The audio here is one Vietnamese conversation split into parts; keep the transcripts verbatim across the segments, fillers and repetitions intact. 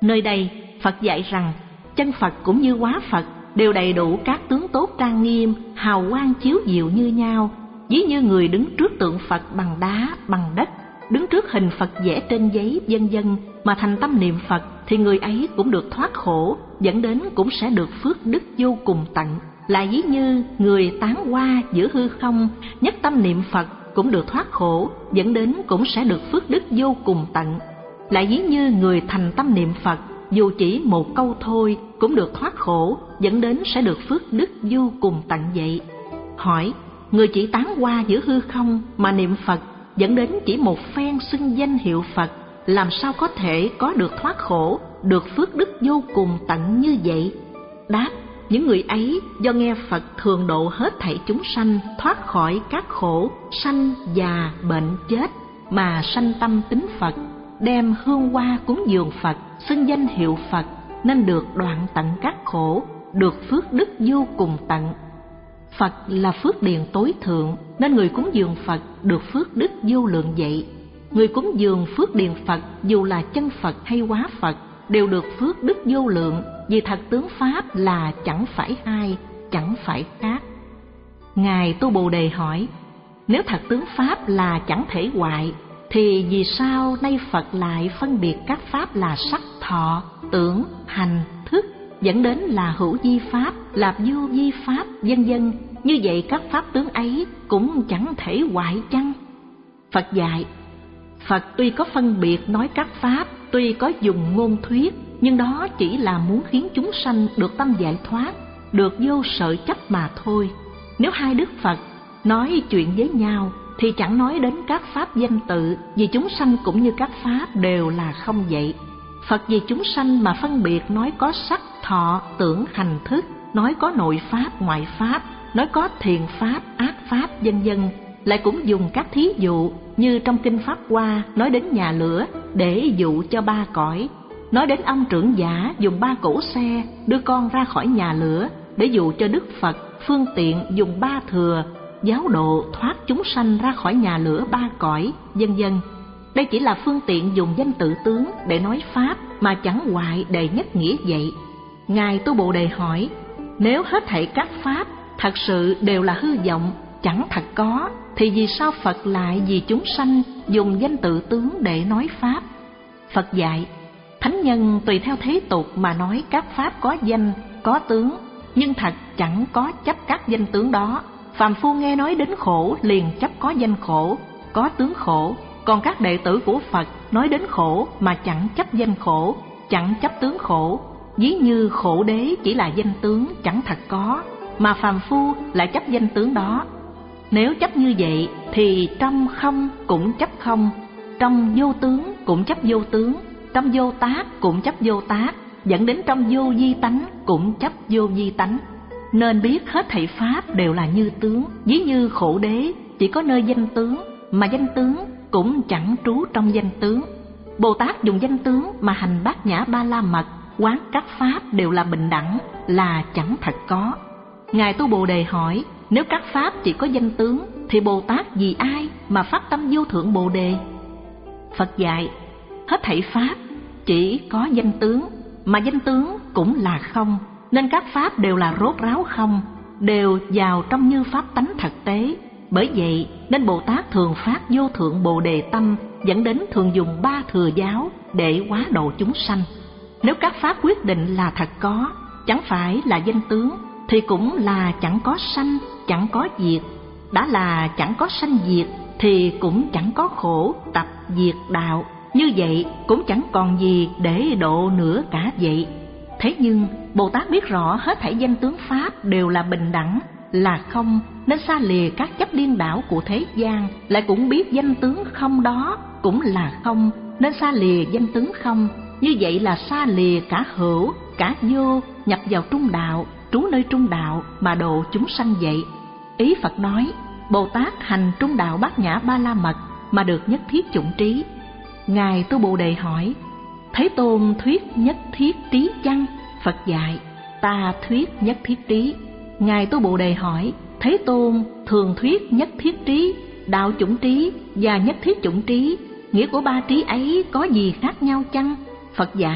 Nơi đây, Phật dạy rằng chân Phật cũng như hóa Phật đều đầy đủ các tướng tốt trang nghiêm, hào quang chiếu diệu như nhau. Ví như người đứng trước tượng Phật bằng đá, bằng đất, đứng trước hình Phật vẽ trên giấy, vân vân mà thành tâm niệm Phật, thì người ấy cũng được thoát khổ, dẫn đến cũng sẽ được phước đức vô cùng tận. Lại ví như người tán hoa giữa hư không, nhất tâm niệm Phật cũng được thoát khổ, dẫn đến cũng sẽ được phước đức vô cùng tận. Lại ví như người thành tâm niệm Phật, dù chỉ một câu thôi cũng được thoát khổ, dẫn đến sẽ được phước đức vô cùng tận vậy. Hỏi, người chỉ tán hoa giữa hư không mà niệm Phật, dẫn đến chỉ một phen xưng danh hiệu Phật, làm sao có thể có được thoát khổ, được phước đức vô cùng tận như vậy? Đáp, những người ấy do nghe Phật thường độ hết thảy chúng sanh thoát khỏi các khổ sanh, già, bệnh, chết mà sanh tâm tín Phật, đem hương hoa cúng dường Phật, xưng danh hiệu Phật, nên được đoạn tận các khổ, được phước đức vô cùng tận. Phật là phước điền tối thượng, nên người cúng dường Phật được phước đức vô lượng vậy. Người cúng dường phước điền Phật, dù là chân Phật hay hóa Phật, đều được phước đức vô lượng, vì thật tướng Pháp là chẳng phải hai, chẳng phải khác. Ngài Tu Bồ Đề hỏi, nếu thật tướng Pháp là chẳng thể hoại, thì vì sao nay Phật lại phân biệt các Pháp là sắc, thọ, tưởng, hành, thức, dẫn đến là hữu vi Pháp, là vô vi Pháp, vân vân? Như vậy các Pháp tướng ấy cũng chẳng thể hoại chăng? Phật dạy, Phật tuy có phân biệt nói các Pháp, tuy có dùng ngôn thuyết, nhưng đó chỉ là muốn khiến chúng sanh được tâm giải thoát, được vô sở chấp mà thôi. Nếu hai Đức Phật nói chuyện với nhau, thì chẳng nói đến các Pháp danh tự, vì chúng sanh cũng như các Pháp đều là không vậy. Phật vì chúng sanh mà phân biệt nói có sắc, thọ, tưởng, hành, thức, nói có nội Pháp, ngoại Pháp, nói có thiện Pháp, ác Pháp, vân vân. Lại cũng dùng các thí dụ như trong Kinh Pháp Hoa nói đến nhà lửa để dụ cho ba cõi, nói đến ông trưởng giả dùng ba cỗ xe đưa con ra khỏi nhà lửa để dụ cho Đức Phật phương tiện dùng ba thừa giáo độ thoát chúng sanh ra khỏi nhà lửa ba cõi, vân vân. Đây chỉ là phương tiện dùng danh tự tướng để nói Pháp, mà chẳng hoại đề nhất nghĩa vậy. Ngài Tu Bồ Đề hỏi, nếu hết thảy các Pháp thật sự đều là hư vọng, chẳng thật có, thì vì sao Phật lại vì chúng sanh dùng danh tự tướng để nói Pháp? Phật dạy, thánh nhân tùy theo thế tục mà nói các Pháp có danh, có tướng, nhưng thật chẳng có chấp các danh tướng đó. Phàm phu nghe nói đến khổ liền chấp có danh khổ, có tướng khổ. Còn các đệ tử của Phật nói đến khổ mà chẳng chấp danh khổ, chẳng chấp tướng khổ. Ví như khổ đế chỉ là danh tướng chẳng thật có, mà phàm phu lại chấp danh tướng đó. Nếu chấp như vậy thì trong không cũng chấp không, trong vô tướng cũng chấp vô tướng, trong vô tác cũng chấp vô tác, dẫn đến trong vô vi tánh cũng chấp vô vi tánh. Nên biết hết thảy Pháp đều là như tướng. Ví như khổ đế chỉ có nơi danh tướng, mà danh tướng cũng chẳng trú trong danh tướng. Bồ Tát dùng danh tướng mà hành bát nhã ba la mật, quán các Pháp đều là bình đẳng, là chẳng thật có. Ngài Tu Bồ Đề hỏi, nếu các Pháp chỉ có danh tướng, thì Bồ Tát vì ai mà phát tâm vô thượng Bồ Đề? Phật dạy, hết thảy Pháp chỉ có danh tướng, mà danh tướng cũng là không, nên các Pháp đều là rốt ráo không, đều vào trong như Pháp tánh thực tế. Bởi vậy nên Bồ Tát thường phát vô thượng Bồ Đề tâm, dẫn đến thường dùng ba thừa giáo để hóa độ chúng sanh. Nếu các Pháp quyết định là thật có, chẳng phải là danh tướng, thì cũng là chẳng có sanh, chẳng có diệt. Đã là chẳng có sanh diệt, thì cũng chẳng có khổ tập diệt đạo. Như vậy cũng chẳng còn gì để độ nữa cả vậy. Thế nhưng Bồ Tát biết rõ hết thảy danh tướng Pháp đều là bình đẳng, là không, nên xa lìa các chấp điên đảo của thế gian. Lại cũng biết danh tướng không đó cũng là không, nên xa lìa danh tướng không. Như vậy là xa lìa cả hữu, cả vô, nhập vào trung đạo, trú nơi trung đạo mà độ chúng sanh vậy. Ý Phật nói, Bồ Tát hành trung đạo bát nhã ba la mật mà được nhất thiết chủng trí. Ngài Tu Bồ Đề hỏi, Thế Tôn thuyết nhất thiết trí chăng? Phật dạy, ta thuyết nhất thiết trí. Ngài Tu Bồ Đề hỏi, Thế Tôn thường thuyết nhất thiết trí, đạo chủng trí và nhất thiết chủng trí, nghĩa của ba trí ấy có gì khác nhau chăng? Phật dạy,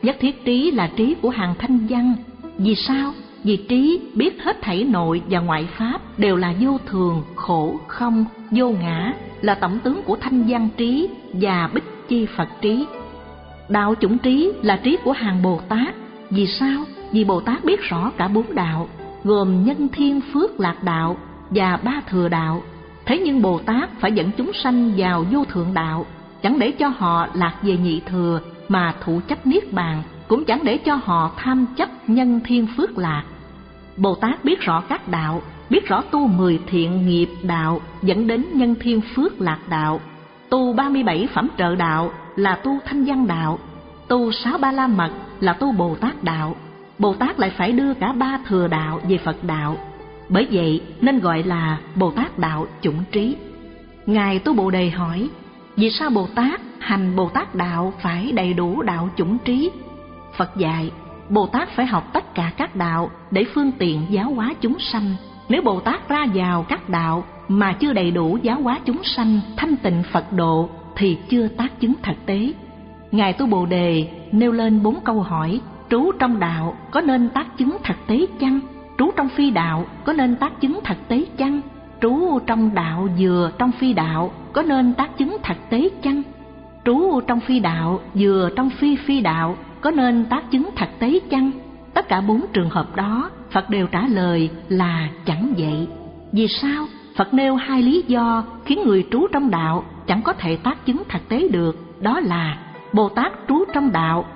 Nhất thiết trí là trí của hàng thanh văn. Vì sao? Vì trí biết hết thảy nội và ngoại pháp đều là vô thường, khổ, không, vô ngã, là tổng tướng của thanh văn trí và bích chi Phật trí. Đạo chủng trí là trí của hàng Bồ Tát. Vì sao? Vì Bồ Tát biết rõ cả bốn đạo, gồm nhân thiên phước lạc đạo và ba thừa đạo. Thế nhưng Bồ Tát phải dẫn chúng sanh vào vô thượng đạo, chẳng để cho họ lạc về nhị thừa mà thụ chấp niết bàn, cũng chẳng để cho họ tham chấp nhân thiên phước lạc. Bồ Tát biết rõ các đạo, biết rõ tu mười thiện nghiệp đạo dẫn đến nhân thiên phước lạc đạo, tu ba mươi bảy phẩm trợ đạo là tu thanh văn đạo, tu sáu ba la mật là tu Bồ Tát đạo. Bồ Tát lại phải đưa cả ba thừa đạo về Phật đạo, bởi vậy nên gọi là Bồ Tát đạo chủng trí. Ngài Tu Bồ Đề hỏi, vì sao Bồ Tát hành Bồ Tát đạo phải đầy đủ đạo chủng trí? Phật dạy, Bồ Tát phải học tất cả các đạo để phương tiện giáo hóa chúng sanh. Nếu Bồ Tát ra vào các đạo mà chưa đầy đủ giáo hóa chúng sanh thanh tịnh Phật độ thì chưa tác chứng thực tế. Ngài Tu Bồ Đề nêu lên bốn câu hỏi: trú trong đạo có nên tác chứng thực tế chăng? Trú trong phi đạo có nên tác chứng thực tế chăng? Trú trong đạo vừa trong phi đạo có nên tác chứng thực tế chăng? Trú trong phi đạo vừa trong phi phi đạo có nên tác chứng thực tế chăng? Tất cả bốn trường hợp đó Phật đều trả lời là chẳng vậy. Vì sao? Phật nêu hai lý do khiến người trú trong đạo chẳng có thể tác chứng thực tế được. Đó là Bồ Tát trú trong đạo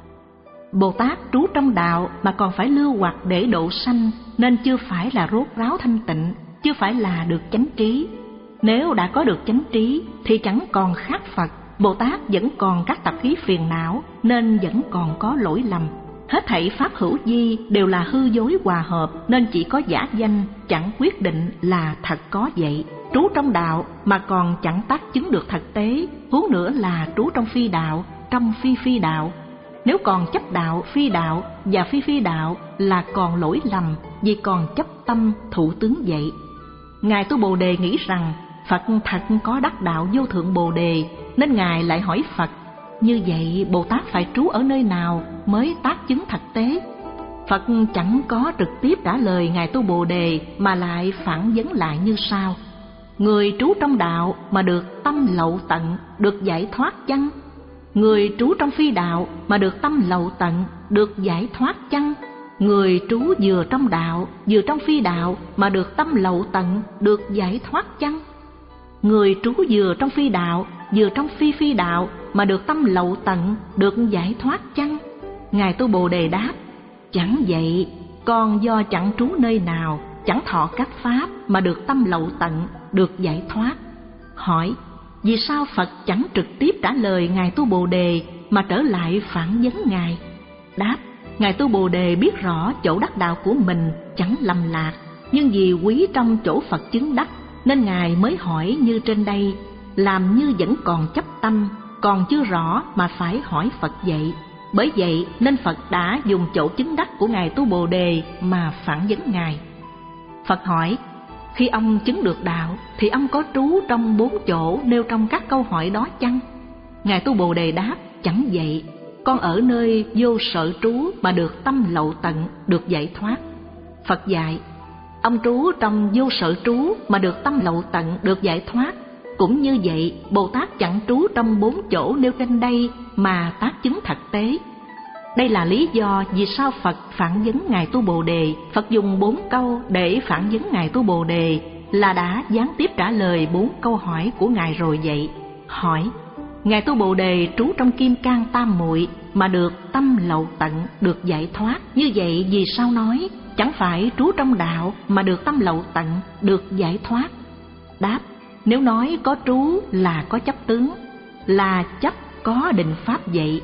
Bồ Tát trú trong đạo mà còn phải lưu hoặc để độ sanh, nên chưa phải là rốt ráo thanh tịnh, chưa phải là được chánh trí. Nếu đã có được chánh trí thì chẳng còn khác Phật. Bồ Tát vẫn còn các tập khí phiền não nên vẫn còn có lỗi lầm. Hết thảy pháp hữu vi đều là hư dối hòa hợp, nên chỉ có giả danh, chẳng quyết định là thật có vậy. Trú trong đạo mà còn chẳng tác chứng được thực tế, huống nữa là trú trong phi đạo, trong phi phi đạo. Nếu còn chấp đạo phi đạo và phi phi đạo là còn lỗi lầm, vì còn chấp tâm thụ tướng vậy. Ngài Tu Bồ Đề nghĩ rằng Phật thật có đắc đạo vô thượng Bồ Đề, nên Ngài lại hỏi Phật, như vậy Bồ Tát phải trú ở nơi nào mới tác chứng thực tế? Phật chẳng có trực tiếp trả lời Ngài Tu Bồ Đề, mà lại phản vấn lại như sau: người trú trong đạo mà được tâm lậu tận, được giải thoát chăng? Người trú trong phi đạo mà được tâm lậu tận, được giải thoát chăng? Người trú vừa trong đạo vừa trong phi đạo mà được tâm lậu tận, được giải thoát chăng? Người trú vừa trong phi đạo vừa trong phi phi đạo mà được tâm lậu tận, được giải thoát chăng? Ngài Tu Bồ Đề đáp, chẳng vậy. Còn do chẳng trú nơi nào, chẳng thọ các pháp mà được tâm lậu tận, được giải thoát. Hỏi, vì sao Phật chẳng trực tiếp trả lời Ngài Tu Bồ Đề mà trở lại phản vấn Ngài? Đáp, Ngài Tu Bồ Đề biết rõ chỗ đắc đạo của mình chẳng lầm lạc, nhưng vì quý trong chỗ Phật chứng đắc nên Ngài mới hỏi như trên đây, làm như vẫn còn chấp tâm, còn chưa rõ mà phải hỏi Phật vậy. Bởi vậy nên Phật đã dùng chỗ chứng đắc của Ngài Tu Bồ Đề mà phản vấn Ngài. Phật hỏi, khi ông chứng được đạo thì ông có trú trong bốn chỗ nêu trong các câu hỏi đó chăng? Ngài Tu Bồ Đề đáp, chẳng vậy. Con ở nơi vô sở trú mà được tâm lậu tận, được giải thoát. Phật dạy, ông trú trong vô sở trú mà được tâm lậu tận, được giải thoát. Cũng như vậy, Bồ Tát chẳng trú trong bốn chỗ nêu trên đây mà tác chứng thực tế. Đây là lý do vì sao Phật phản vấn Ngài Tu Bồ Đề. Phật dùng bốn câu để phản vấn Ngài Tu Bồ Đề là đã gián tiếp trả lời bốn câu hỏi của Ngài rồi vậy. Hỏi, Ngài Tu Bồ Đề trú trong kim cang tam muội mà được tâm lậu tận, được giải thoát. Như vậy vì sao nói chẳng phải trú trong đạo mà được tâm lậu tận, được giải thoát? Đáp, nếu nói có trú là có chấp tướng, là chấp có định pháp vậy.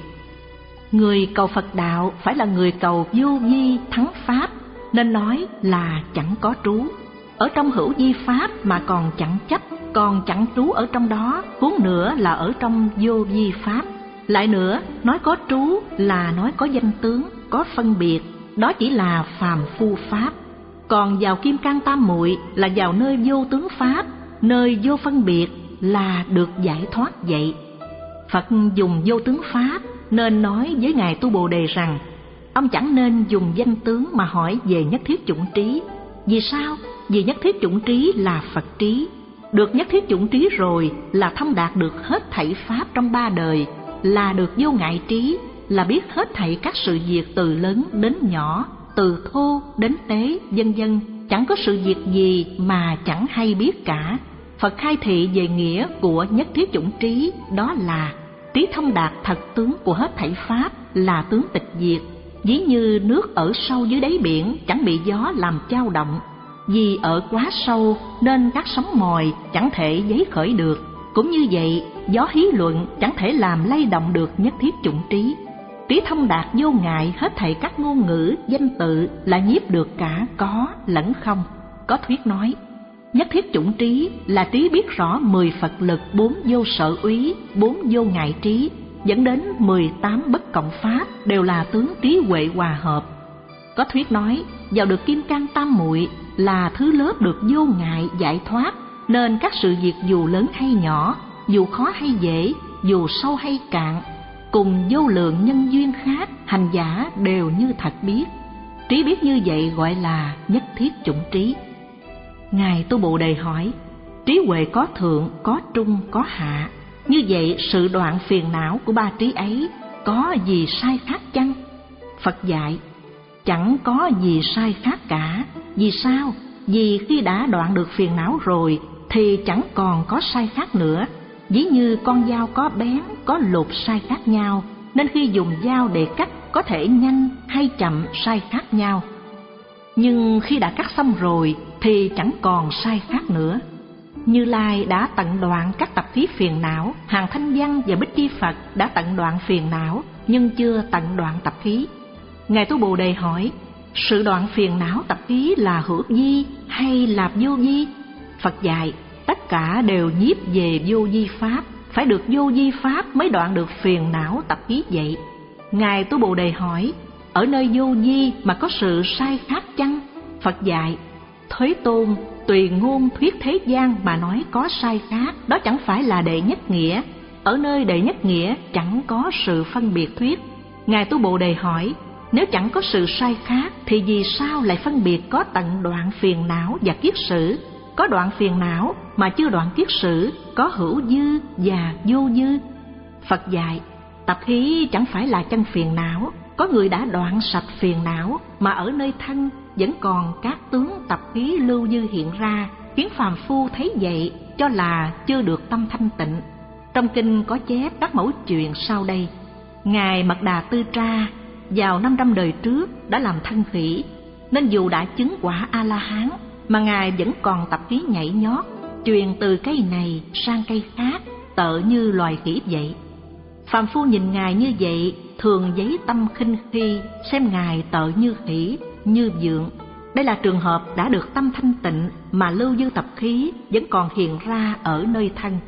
Người cầu Phật đạo phải là người cầu vô vi thắng pháp, nên nói là chẳng có trú. Ở trong hữu vi pháp mà còn chẳng chấp, còn chẳng trú ở trong đó, huống nữa là ở trong vô vi pháp. Lại nữa, nói có trú là nói có danh tướng, có phân biệt, đó chỉ là phàm phu pháp. Còn vào kim cang tam muội là vào nơi vô tướng pháp, nơi vô phân biệt, là được giải thoát vậy. Phật dùng vô tướng pháp nên nói với Ngài Tu Bồ Đề rằng ông chẳng nên dùng danh tướng mà hỏi về nhất thiết chủng trí. Vì sao? Vì nhất thiết chủng trí là Phật trí. Được nhất thiết chủng trí rồi là thông đạt được hết thảy pháp trong ba đời, là được vô ngại trí, là biết hết thảy các sự việc từ lớn đến nhỏ, từ thô đến tế, vân vân. Chẳng có sự việc gì mà chẳng hay biết cả. Phật khai thị về nghĩa của nhất thiết chủng trí, đó là trí thông đạt thật tướng của hết thảy pháp, là tướng tịch diệt. Ví như nước ở sâu dưới đáy biển chẳng bị gió làm chao động, vì ở quá sâu nên các sóng mồi chẳng thể dấy khởi được. Cũng như vậy, gió hí luận chẳng thể làm lay động được nhất thiết chủng trí. Trí thông đạt vô ngại hết thảy các ngôn ngữ, danh tự là nhiếp được cả có lẫn không. Có thuyết nói, nhất thiết chủng trí là trí biết rõ mười Phật lực, bốn vô sở úy, bốn vô ngại trí, dẫn đến mười tám bất cộng pháp đều là tướng trí huệ hòa hợp. Có thuyết nói, vào được kim cang tam muội là thứ lớp được vô ngại giải thoát, nên các sự việc dù lớn hay nhỏ, dù khó hay dễ, dù sâu hay cạn, cùng vô lượng nhân duyên khác, hành giả đều như thật biết. Trí biết như vậy gọi là nhất thiết chủng trí. Ngài Tu Bồ Đề hỏi, trí huệ có thượng, có trung, có hạ. Như vậy sự đoạn phiền não của ba trí ấy có gì sai khác chăng? Phật dạy, chẳng có gì sai khác cả. Vì sao? Vì khi đã đoạn được phiền não rồi thì chẳng còn có sai khác nữa. Ví như con dao có bén, có lột sai khác nhau, nên khi dùng dao để cắt có thể nhanh hay chậm sai khác nhau. Nhưng khi đã cắt xong rồi thì chẳng còn sai khác nữa. Như Lai đã tận đoạn các tập khí phiền não, Hàng Thanh Văn và Bích Chi Phật đã tận đoạn phiền não nhưng chưa tận đoạn tập khí. Ngài Tu Bồ Đề hỏi, sự đoạn phiền não tập khí là hữu vi hay là vô vi? Phật dạy, tất cả đều nhiếp về vô vi pháp, phải được vô vi pháp mới đoạn được phiền não tập khí vậy. Ngài Tu Bồ Đề hỏi, ở nơi vô vi mà có sự sai khác chăng? Phật dạy, Thế Tôn tùy ngôn thuyết thế gian mà nói có sai khác, đó chẳng phải là đệ nhất nghĩa. Ở nơi đệ nhất nghĩa chẳng có sự phân biệt thuyết. Ngài Tu Bồ Đề hỏi, nếu chẳng có sự sai khác thì vì sao lại phân biệt có tận đoạn phiền não và kiết sử, có đoạn phiền não mà chưa đoạn kiết sử, có hữu dư và vô dư? Phật dạy, tập khí chẳng phải là chân phiền não. Có người đã đoạn sạch phiền não mà ở nơi thân vẫn còn các tướng tập khí lưu dư hiện ra, khiến phàm phu thấy vậy cho là chưa được tâm thanh tịnh. Trong kinh có chép các mẫu chuyện sau đây. Ngài Mật Đà Tư Tra vào năm trăm đời trước đã làm thân khỉ, nên dù đã chứng quả A-la-hán mà Ngài vẫn còn tập khí nhảy nhót, truyền từ cây này sang cây khác, tợ như loài khỉ vậy. Phàm phu nhìn Ngài như vậy thường giấy tâm khinh khi, xem Ngài tợ như khỉ, như vượn. Đây là trường hợp đã được tâm thanh tịnh mà lưu dư tập khí vẫn còn hiện ra ở nơi thân.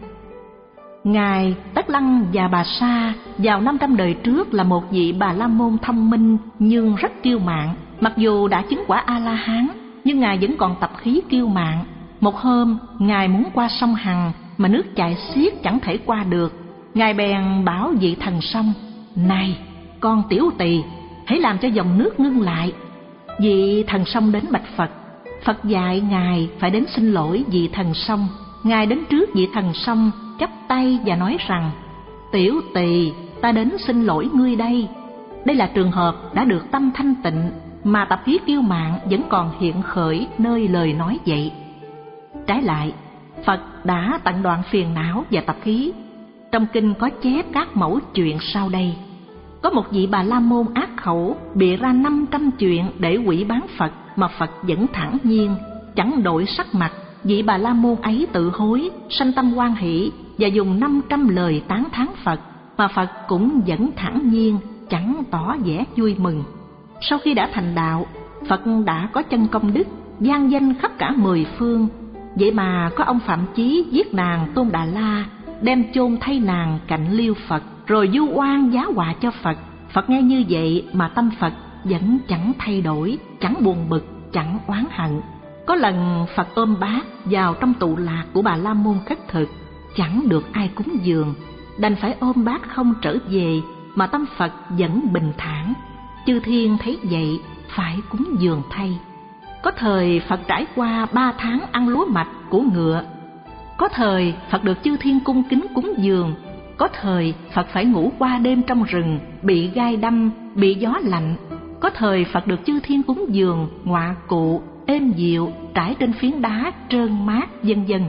Ngài Tất Lăng và Bà Sa vào năm trăm đời trước là một vị Bà La Môn thông minh nhưng rất kiêu mạn. Mặc dù đã chứng quả A-la-hán nhưng Ngài vẫn còn tập khí kiêu mạn. Một hôm Ngài muốn qua sông Hằng mà nước chảy xiết chẳng thể qua được. Ngài bèn bảo vị thần sông, này con tiểu tỳ, hãy làm cho dòng nước ngưng lại. Vị thần sông đến bạch Phật. Phật dạy Ngài phải đến xin lỗi vị thần sông. Ngài đến trước vị thần sông, chắp tay và nói rằng, tiểu tỳ, ta đến xin lỗi ngươi đây. Đây là trường hợp đã được tâm thanh tịnh mà tập khí kiêu mạn vẫn còn hiện khởi nơi lời nói vậy. Trái lại, Phật đã tận đoạn phiền não và tập khí. Trong kinh có chép các mẫu chuyện sau đây. Có một vị Bà La Môn ác khẩu bịa ra năm trăm chuyện để quỷ bán Phật, mà Phật vẫn thản nhiên, chẳng đổi sắc mặt. Vị Bà La Môn ấy tự hối, sanh tâm hoan hỷ và dùng năm trăm lời tán thán Phật, mà Phật cũng vẫn thản nhiên, chẳng tỏ vẻ vui mừng. Sau khi đã thành đạo, Phật đã có chân công đức, vang danh khắp cả mười phương. Vậy mà có ông Phạm Chí giết nàng Tôn Đà La, đem chôn thay nàng cạnh liêu Phật, rồi vu oan giá họa cho Phật. Phật nghe như vậy mà tâm Phật vẫn chẳng thay đổi, chẳng buồn bực, chẳng oán hận. Có lần Phật ôm bát vào trong tụ lạc của Bà La Môn khất thực, chẳng được ai cúng dường, đành phải ôm bát không trở về, mà tâm Phật vẫn bình thản. Chư thiên thấy vậy phải cúng dường thay. Có thời Phật trải qua ba tháng ăn lúa mạch của ngựa. Có thời Phật được chư thiên cung kính cúng dường. Có thời Phật phải ngủ qua đêm trong rừng, bị gai đâm, bị gió lạnh. Có thời Phật được chư thiên cúng dường, ngọa cụ, êm dịu, trải trên phiến đá trơn mát, vân vân.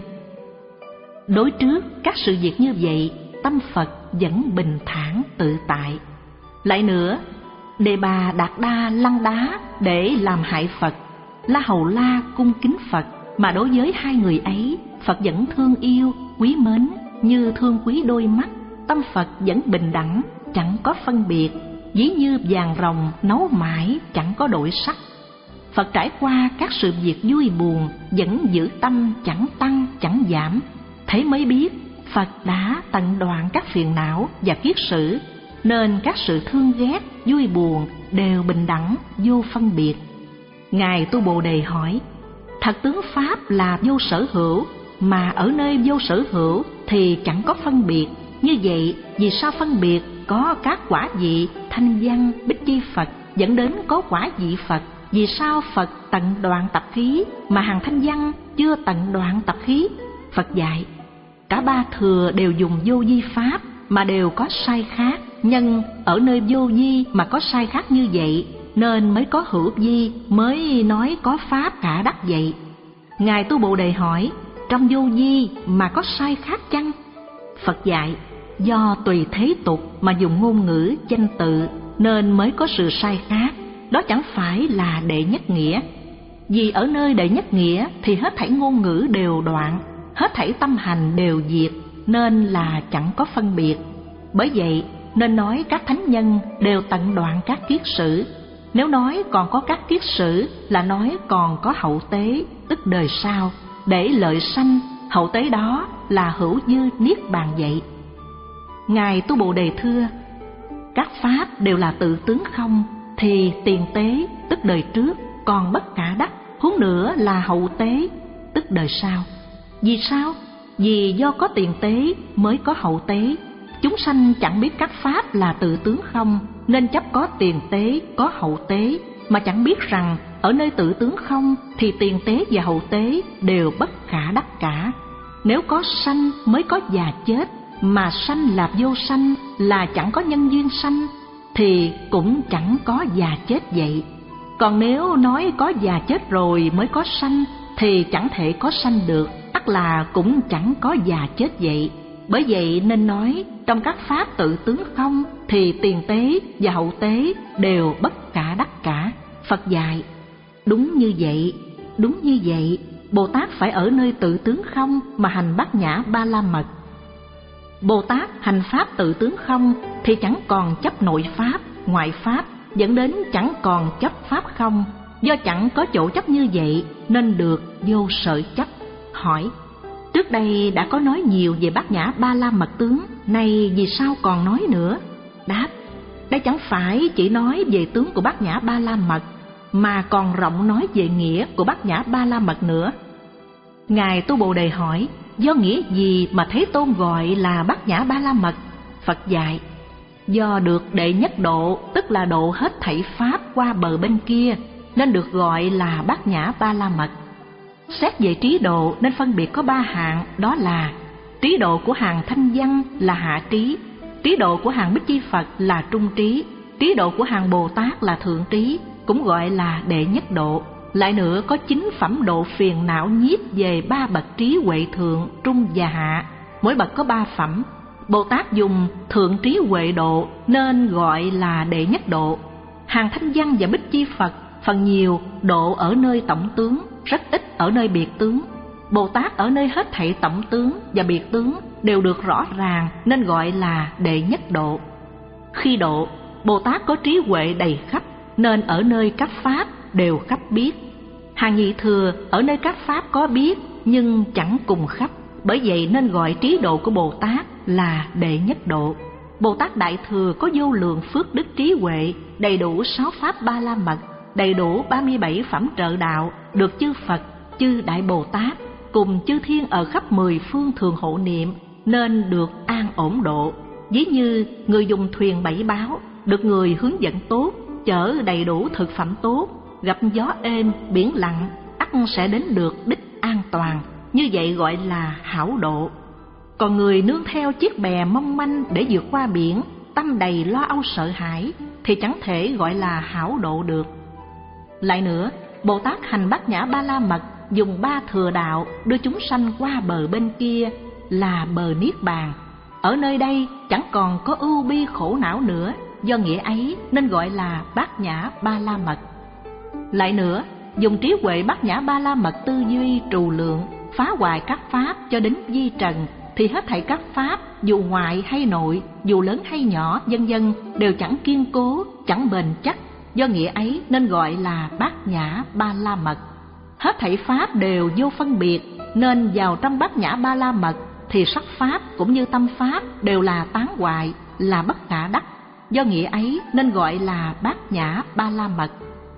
Đối trước các sự việc như vậy, tâm Phật vẫn bình thản tự tại. Lại nữa, Đề Bà Đạt Đa lăn đá để làm hại Phật, La Hầu La cung kính Phật, mà đối với hai người ấy, Phật vẫn thương yêu, quý mến như thương quý đôi mắt. Tâm Phật vẫn bình đẳng, chẳng có phân biệt, ví như vàng ròng nấu mãi chẳng có đổi sắc. Phật trải qua các sự việc vui buồn, vẫn giữ tâm chẳng tăng chẳng giảm. Thế mới biết Phật đã tận đoạn các phiền não và kiết sử, nên các sự thương ghét, vui buồn đều bình đẳng, vô phân biệt. Ngài Tu Bồ Đề hỏi: thật tướng Pháp là vô sở hữu, mà ở nơi vô sở hữu thì chẳng có phân biệt. Như vậy, vì sao phân biệt có các quả vị thanh văn bích chi Phật dẫn đến có quả vị Phật? Vì sao Phật tận đoạn tập khí mà hàng thanh văn chưa tận đoạn tập khí? Phật dạy, cả ba thừa đều dùng vô vi pháp mà đều có sai khác. Nhân ở nơi vô vi mà có sai khác như vậy, nên mới có hữu vi, mới nói có pháp cả đắc vậy. Ngài Tu Bồ Đề hỏi: trong vô vi mà có sai khác chăng? Phật dạy, do tùy thế tục mà dùng ngôn ngữ danh tự nên mới có sự sai khác. Đó chẳng phải là đệ nhất nghĩa. Vì ở nơi đệ nhất nghĩa thì hết thảy ngôn ngữ đều đoạn, hết thảy tâm hành đều diệt, nên là chẳng có phân biệt. Bởi vậy nên nói các thánh nhân đều tận đoạn các kiết sử. Nếu nói còn có các kiết sử là nói còn có hậu tế, tức đời sau, để lợi sanh. Hậu tế đó là hữu dư niết bàn vậy. Ngài Tu Bồ Đề thưa: các pháp đều là tự tướng không, thì tiền tế tức đời trước còn bất khả đắc, huống nữa là hậu tế tức đời sau. Vì sao? Vì do có tiền tế mới có hậu tế. Chúng sanh chẳng biết các pháp là tự tướng không, nên chấp có tiền tế, có hậu tế, mà chẳng biết rằng ở nơi tự tướng không thì tiền tế và hậu tế đều bất khả đắc cả. Nếu có sanh mới có già chết, mà sanh là vô sanh, là chẳng có nhân duyên sanh, thì cũng chẳng có già chết vậy. Còn nếu nói có già chết rồi mới có sanh, thì chẳng thể có sanh được, ắt là cũng chẳng có già chết vậy. Bởi vậy nên nói trong các pháp tự tướng không thì tiền tế và hậu tế đều bất khả đắc cả. Phật dạy, đúng như vậy, đúng như vậy, Bồ Tát phải ở nơi tự tướng không mà hành bát nhã ba la mật. Bồ Tát hành pháp tự tướng không thì chẳng còn chấp nội pháp, ngoại pháp, dẫn đến chẳng còn chấp pháp không. Do chẳng có chỗ chấp như vậy nên được vô sở chấp. Hỏi, trước đây đã có nói nhiều về bát nhã ba la mật tướng, nay vì sao còn nói nữa? Đáp, đây chẳng phải chỉ nói về tướng của bát nhã ba la mật, mà còn rộng nói về nghĩa của bát nhã ba la mật nữa. Ngài Tu Bồ Đề hỏi, do nghĩa gì mà Thế Tôn gọi là bát nhã ba la mật? Phật dạy, do được đệ nhất độ, tức là độ hết thảy pháp qua bờ bên kia, nên được gọi là bát nhã ba la mật. Xét về trí độ nên phân biệt có ba hạng, đó là trí độ của hàng thanh văn là hạ trí, trí độ của hàng bích chi Phật là trung trí, trí độ của hàng Bồ Tát là thượng trí, cũng gọi là đệ nhất độ. Lại nữa có chín phẩm độ phiền não nhiếp về ba bậc trí huệ thượng, trung và hạ, mỗi bậc có ba phẩm. Bồ Tát dùng thượng trí huệ độ nên gọi là đệ nhất độ. Hàng thanh văn và bích chi Phật phần nhiều độ ở nơi tổng tướng, rất ít ở nơi biệt tướng. Bồ Tát ở nơi hết thảy tổng tướng và biệt tướng đều được rõ ràng nên gọi là đệ nhất độ. Khi độ, Bồ Tát có trí huệ đầy khắp nên ở nơi các pháp đều khắp biết. Hàng nhị thừa ở nơi các pháp có biết nhưng chẳng cùng khắp, bởi vậy nên gọi trí độ của Bồ Tát là đệ nhất độ. Bồ Tát đại thừa có vô lượng phước đức trí huệ, đầy đủ sáu pháp ba la mật, đầy đủ ba mươi bảy phẩm trợ đạo, được chư Phật, chư Đại Bồ Tát cùng chư thiên ở khắp mười phương thường hộ niệm nên được an ổn độ. Ví như người dùng thuyền bảy báo, được người hướng dẫn tốt, chở đầy đủ thực phẩm tốt, gặp gió êm, biển lặng, ắt sẽ đến được đích an toàn, như vậy gọi là hảo độ. Còn người nương theo chiếc bè mong manh để vượt qua biển, tâm đầy lo âu sợ hãi, thì chẳng thể gọi là hảo độ được. Lại nữa, Bồ Tát hành Bát Nhã Ba La Mật dùng ba thừa đạo đưa chúng sanh qua bờ bên kia là bờ Niết Bàn. Ở nơi đây chẳng còn có ưu bi khổ não nữa, do nghĩa ấy nên gọi là Bát Nhã Ba La Mật. Lại nữa, dùng trí huệ Bát Nhã Ba La Mật tư duy trù lượng, phá hoại các pháp cho đến vi trần, thì hết thảy các pháp, dù ngoại hay nội, dù lớn hay nhỏ, vân vân, đều chẳng kiên cố, chẳng bền chắc. Do nghĩa ấy nên gọi là Bát Nhã Ba La Mật. Hết thảy pháp đều vô phân biệt, nên vào trong Bát Nhã Ba La Mật thì sắc pháp cũng như tâm pháp đều là tán hoại, là bất khả đắc. Do nghĩa ấy nên gọi là Bát Nhã Ba La Mật.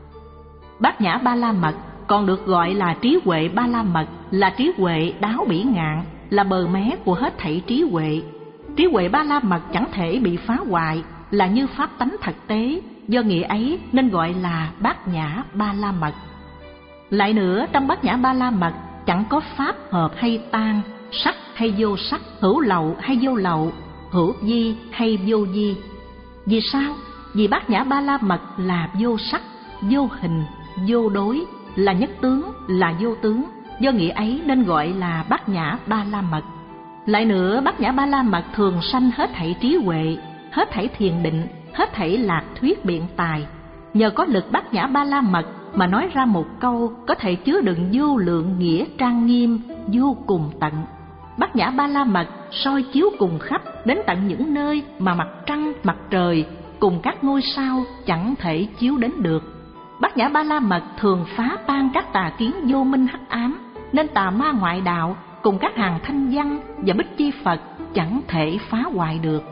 Bát Nhã Ba La Mật còn được gọi là trí huệ Ba La Mật, là trí huệ đáo bỉ ngạn, là bờ mé của hết thảy trí huệ. Trí huệ Ba La Mật chẳng thể bị phá hoại, là như pháp tánh thực tế. Do nghĩa ấy nên gọi là Bát Nhã Ba La Mật. Lại nữa, trong Bát Nhã Ba La Mật chẳng có pháp hợp hay tan, sắc hay vô sắc, hữu lậu hay vô lậu, hữu vi hay vô vi. Vì sao? Vì Bát Nhã Ba La Mật là vô sắc, vô hình, vô đối, là nhất tướng, là vô tướng. Do nghĩa ấy nên gọi là Bát Nhã Ba La Mật. Lại nữa, Bát Nhã Ba La Mật thường sanh hết thảy trí huệ, hết thảy thiền định, hết thảy lạc thuyết biện tài. Nhờ có lực Bát Nhã Ba La Mật mà nói ra một câu có thể chứa đựng vô lượng nghĩa trang nghiêm, vô cùng tận. Bát Nhã Ba La Mật soi chiếu cùng khắp đến tận những nơi mà mặt trăng, mặt trời cùng các ngôi sao chẳng thể chiếu đến được. Bát Nhã Ba La Mật thường phá tan các tà kiến vô minh hắc ám, nên tà ma ngoại đạo cùng các hàng thanh văn và bích chi Phật chẳng thể phá hoại được.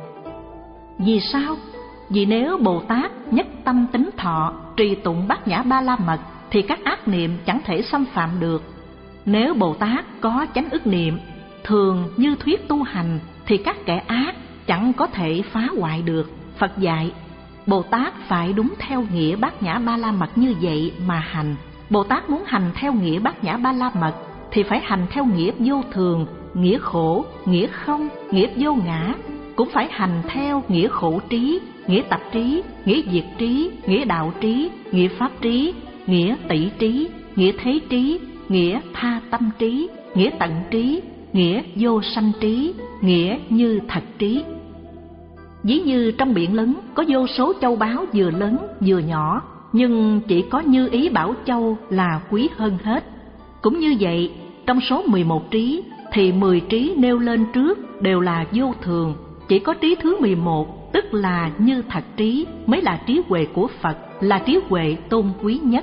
Vì sao? Vì nếu Bồ Tát nhất tâm tín thọ trì tụng Bát Nhã Ba La Mật thì các ác niệm chẳng thể xâm phạm được. Nếu Bồ Tát có chánh ức niệm thường như thuyết tu hành thì các kẻ ác chẳng có thể phá hoại được. Phật dạy Bồ Tát phải đúng theo nghĩa Bát Nhã Ba La Mật như vậy mà hành. Bồ Tát muốn hành theo nghĩa Bát Nhã Ba La Mật thì phải hành theo nghĩa vô thường, nghĩa khổ, nghĩa không, nghĩa vô ngã. Cũng phải hành theo nghĩa khổ trí, nghĩa tập trí, nghĩa diệt trí, nghĩa đạo trí, nghĩa pháp trí, nghĩa tỷ trí, nghĩa thế trí, nghĩa tha tâm trí, nghĩa tận trí, nghĩa vô sanh trí, nghĩa như thật trí. Ví như trong biển lớn có vô số châu báu vừa lớn vừa nhỏ, nhưng chỉ có Như Ý Bảo Châu là quý hơn hết. Cũng như vậy, trong số mười một trí thì mười trí nêu lên trước đều là vô thường, chỉ có trí thứ mười một tức là như thật trí mới là trí huệ của Phật, là trí huệ tôn quý nhất.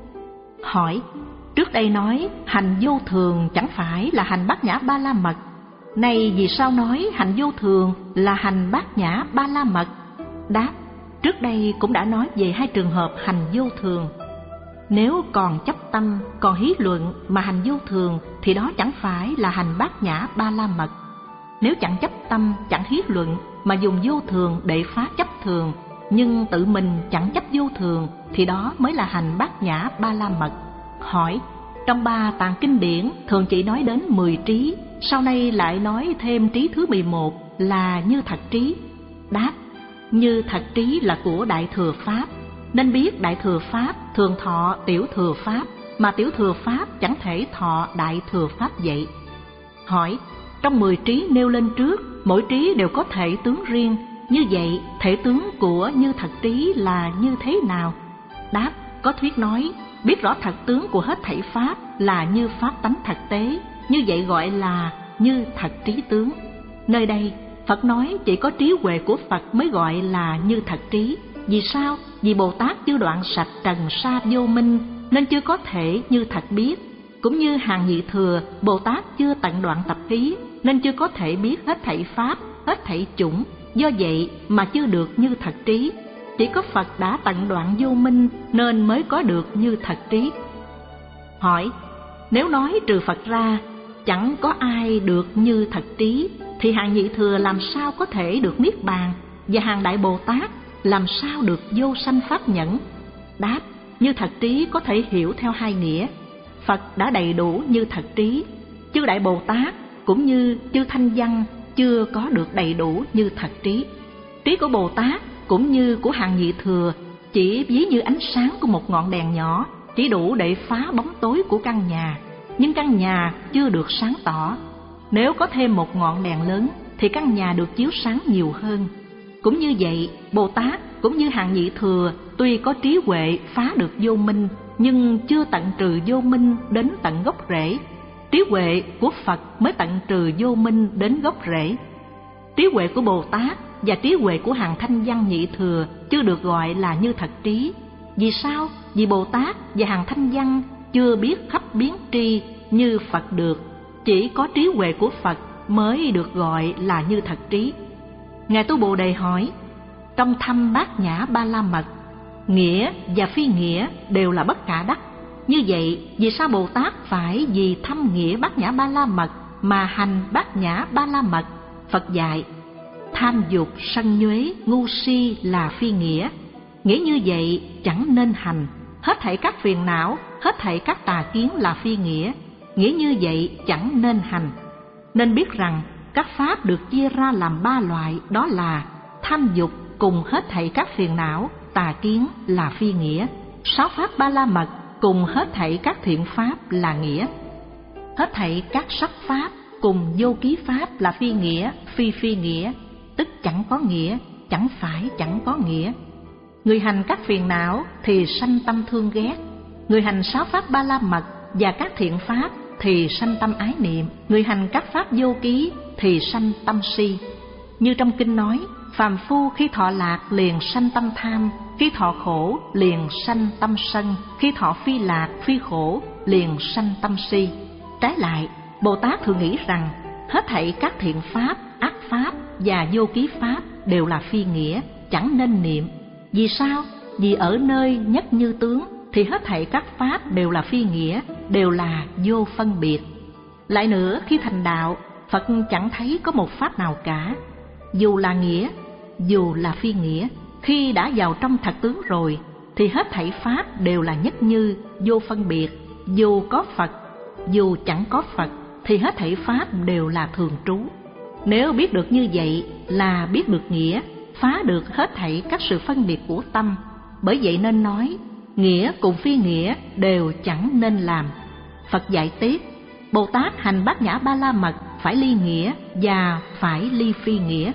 Hỏi, trước đây nói hành vô thường chẳng phải là hành Bát Nhã Ba La Mật, nay vì sao nói hành vô thường là hành Bát Nhã Ba La Mật? Đáp, trước đây cũng đã nói về hai trường hợp hành vô thường. Nếu còn chấp tâm, còn hí luận mà hành vô thường thì đó chẳng phải là hành Bát Nhã Ba La Mật. Nếu chẳng chấp tâm, chẳng hí luận mà dùng vô thường để phá chấp thường, nhưng tự mình chẳng chấp vô thường thì đó mới là hành Bát Nhã Ba La Mật. Hỏi, trong ba tạng kinh điển thường chỉ nói đến mười trí, sau này lại nói thêm trí thứ mười một là như thật trí. Đáp, như thật trí là của Đại Thừa Pháp, nên biết Đại Thừa Pháp thường thọ Tiểu Thừa Pháp, mà Tiểu Thừa Pháp chẳng thể thọ Đại Thừa Pháp vậy. Hỏi, trong mười trí nêu lên trước, mỗi trí đều có thể tướng riêng, như vậy thể tướng của như thật trí là như thế nào? Đáp, có thuyết nói, biết rõ thật tướng của hết thảy Pháp là như Pháp tánh thực tế, như vậy gọi là như thật trí tướng. Nơi đây, Phật nói chỉ có trí huệ của Phật mới gọi là như thật trí. Vì sao? Vì Bồ Tát chưa đoạn sạch trần sa vô minh, nên chưa có thể như thật biết. Cũng như hàng nhị thừa, Bồ Tát chưa tận đoạn tập khí, nên chưa có thể biết hết thảy Pháp, hết thảy chủng. Do vậy mà chưa được như thật trí. Chỉ có Phật đã tận đoạn vô minh, nên mới có được như thật trí. Hỏi, nếu nói trừ Phật ra, chẳng có ai được như thật trí, thì thì hàng nhị thừa làm sao có thể được niết bàn, và hàng đại Bồ Tát làm sao được vô sanh pháp nhẫn? Đáp: Như Thật Trí có thể hiểu theo hai nghĩa. Phật đã đầy đủ Như Thật Trí, chư đại Bồ Tát cũng như chư Thanh Văn chưa có được đầy đủ Như Thật Trí. Trí của Bồ Tát cũng như của hàng nhị thừa chỉ ví như ánh sáng của một ngọn đèn nhỏ, chỉ đủ để phá bóng tối của căn nhà, nhưng căn nhà chưa được sáng tỏ. Nếu có thêm một ngọn đèn lớn thì căn nhà được chiếu sáng nhiều hơn. Cũng như vậy, Bồ Tát cũng như hàng nhị thừa tuy có trí huệ phá được vô minh, nhưng chưa tận trừ vô minh đến tận gốc rễ. Trí huệ của Phật mới tận trừ vô minh đến gốc rễ. Trí huệ của Bồ Tát và trí huệ của hàng Thanh Văn nhị thừa chưa được gọi là Như Thật Trí. Vì sao? Vì Bồ Tát và hàng Thanh Văn chưa biết khắp biến tri như Phật được. Chỉ có trí huệ của Phật mới được gọi là Như Thật Trí. Ngài Tu Bồ Đề hỏi: trong thâm bát nhã ba la mật, nghĩa và phi nghĩa đều là bất khả đắc. Như vậy, vì sao Bồ Tát phải vì thâm nghĩa bát nhã ba la mật mà hành bát nhã ba la mật? Phật dạy: tham dục sân nhuế ngu si là phi nghĩa. Nghĩa như vậy chẳng nên hành. Hết thảy các phiền não, hết thảy các tà kiến là phi nghĩa. Nghĩa như vậy chẳng nên hành. Nên biết rằng các pháp được chia ra làm ba loại, đó là tham dục cùng hết thảy các phiền não, tà kiến là phi nghĩa. Sáu pháp ba la mật cùng hết thảy các thiện pháp là nghĩa. Hết thảy các sắc pháp cùng vô ký pháp là phi nghĩa, phi phi nghĩa, tức chẳng có nghĩa, chẳng phải chẳng có nghĩa. Người hành các phiền não thì sanh tâm thương ghét. Người hành sáu pháp ba la mật và các thiện pháp thì sanh tâm ái niệm. Người hành các pháp vô ký thì sanh tâm si. Như trong kinh nói, phàm phu khi thọ lạc liền sanh tâm tham, khi thọ khổ liền sanh tâm sân, khi thọ phi lạc phi khổ liền sanh tâm si. Trái lại, Bồ Tát thường nghĩ rằng hết thảy các thiện pháp, ác pháp và vô ký pháp đều là phi nghĩa, chẳng nên niệm. Vì sao? Vì ở nơi nhất như tướng thì hết thảy các pháp đều là phi nghĩa, đều là vô phân biệt. Lại nữa, khi thành đạo, Phật chẳng thấy có một pháp nào cả, dù là nghĩa, dù là phi nghĩa. Khi đã vào trong thật tướng rồi thì hết thảy pháp đều là nhất như, vô phân biệt. Dù có Phật, dù chẳng có Phật thì hết thảy pháp đều là thường trú. Nếu biết được như vậy là biết được nghĩa, phá được hết thảy các sự phân biệt của tâm. Bởi vậy nên nói, nghĩa cùng phi nghĩa đều chẳng nên làm. Phật dạy tiếp, Bồ Tát hành bát nhã ba la mật phải ly nghĩa và phải ly phi nghĩa.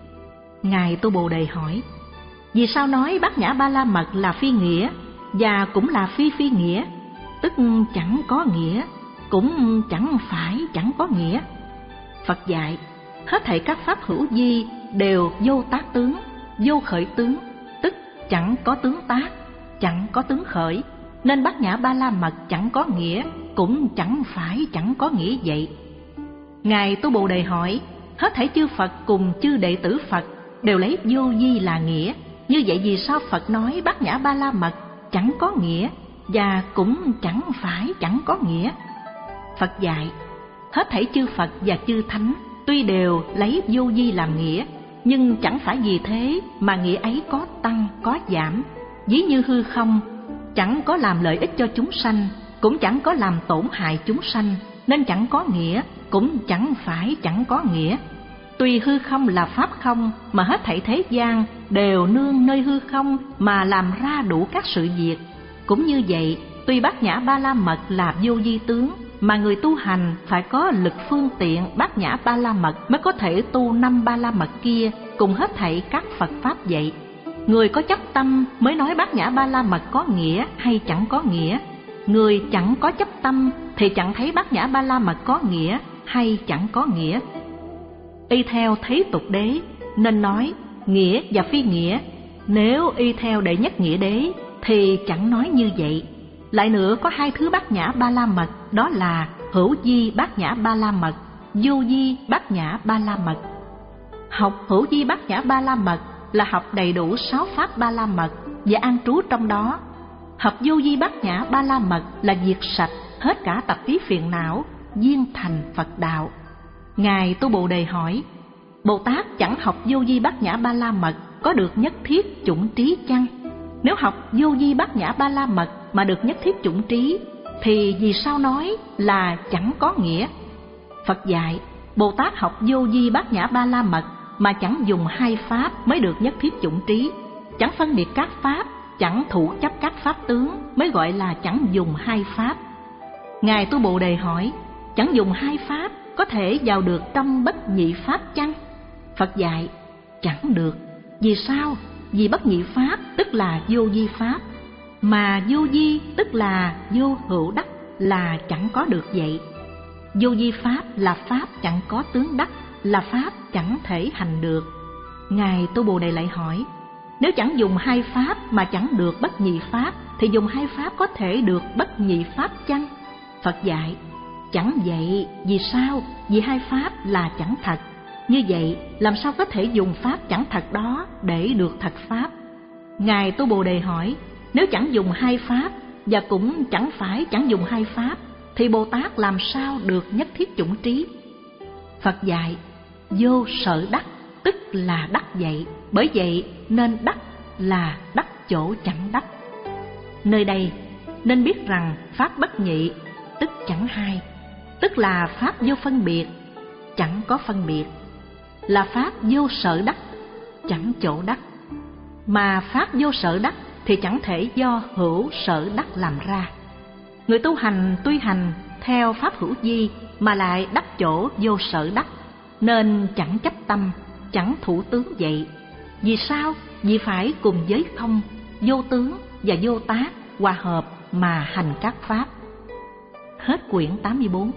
Ngài Tu Bồ Đề hỏi: vì sao nói bát nhã ba la mật là phi nghĩa và cũng là phi phi nghĩa, tức chẳng có nghĩa, cũng chẳng phải chẳng có nghĩa? Phật dạy, hết thảy các pháp hữu vi đều vô tác tướng, vô khởi tướng, tức chẳng có tướng tác, chẳng có tướng khởi. Nên bát nhã ba la mật chẳng có nghĩa, cũng chẳng phải chẳng có nghĩa vậy. Ngài Tu Bồ Đề hỏi, hết thảy chư Phật cùng chư đệ tử Phật đều lấy vô vi là nghĩa. Như vậy vì sao Phật nói bát nhã ba la mật chẳng có nghĩa và cũng chẳng phải chẳng có nghĩa? Phật dạy, hết thảy chư Phật và chư Thánh tuy đều lấy vô vi làm nghĩa, nhưng chẳng phải vì thế mà nghĩa ấy có tăng có giảm. Ví như hư không, chẳng có làm lợi ích cho chúng sanh, cũng chẳng có làm tổn hại chúng sanh, nên chẳng có nghĩa, cũng chẳng phải chẳng có nghĩa. Tuy hư không là pháp không, mà hết thảy thế gian đều nương nơi hư không mà làm ra đủ các sự việc. Cũng như vậy, tuy bát nhã ba la mật là vô vi tướng, mà người tu hành phải có lực phương tiện bát nhã ba la mật mới có thể tu năm ba la mật kia, cùng hết thảy các Phật pháp vậy. Người có chấp tâm mới nói bát nhã ba la mật có nghĩa hay chẳng có nghĩa. Người chẳng có chấp tâm thì chẳng thấy bát nhã ba la mật có nghĩa hay chẳng có nghĩa. Y theo thế tục đế nên nói nghĩa và phi nghĩa. Nếu y theo đệ nhất nghĩa đế thì chẳng nói như vậy. Lại nữa có hai thứ bát nhã ba la mật, đó là hữu vi bát nhã ba la mật, vô vi bát nhã ba la mật. Học hữu vi bát nhã ba la mật là học đầy đủ sáu pháp ba la mật và an trú trong đó. Học vô vi bát nhã ba la mật là diệt sạch hết cả tập khí phiền não, viên thành Phật đạo. Ngài Tu Bồ Đề hỏi, Bồ Tát chẳng học Vô Vi Bát Nhã Ba La Mật có được nhất thiết chủng trí chăng? Nếu học Vô Vi Bát Nhã Ba La Mật mà được nhất thiết chủng trí, thì vì sao nói là chẳng có nghĩa? Phật dạy, Bồ Tát học Vô Vi Bát Nhã Ba La Mật mà chẳng dùng hai pháp mới được nhất thiết chủng trí, chẳng phân biệt các pháp, chẳng thủ chấp các pháp tướng mới gọi là chẳng dùng hai pháp. Ngài Tu Bồ Đề hỏi, chẳng dùng hai pháp có thể vào được trong bất nhị pháp chăng? Phật dạy, chẳng được. Vì sao? Vì bất nhị pháp tức là vô vi pháp, mà vô vi tức là vô hữu đắc, là chẳng có được vậy. Vô vi pháp là pháp chẳng có tướng đắc, là pháp chẳng thể hành được. Ngài Tu Bồ Đề lại hỏi, nếu chẳng dùng hai pháp mà chẳng được bất nhị pháp, thì dùng hai pháp có thể được bất nhị pháp chăng? Phật dạy, chẳng vậy. Vì sao? Vì hai pháp là chẳng thật. Như vậy, làm sao có thể dùng pháp chẳng thật đó để được thật pháp? Ngài Tu Bồ Đề hỏi, nếu chẳng dùng hai pháp, và cũng chẳng phải chẳng dùng hai pháp, thì Bồ Tát làm sao được nhất thiết chủng trí? Phật dạy, vô sở đắc, tức là đắc vậy. Bởi vậy nên đắc là đắc chỗ chẳng đắc. Nơi đây nên biết rằng pháp bất nhị, tức chẳng hai, tức là pháp vô phân biệt, chẳng có phân biệt, là pháp vô sở đắc, chẳng chỗ đắc. Mà pháp vô sở đắc thì chẳng thể do hữu sở đắc làm ra. Người tu hành tuy hành theo pháp hữu vi mà lại đắc chỗ vô sở đắc, nên chẳng chấp tâm, chẳng thủ tướng vậy. Vì sao? Vì phải cùng với không, vô tướng và vô tác hòa hợp mà hành các pháp. Hết quyển tám mươi bốn.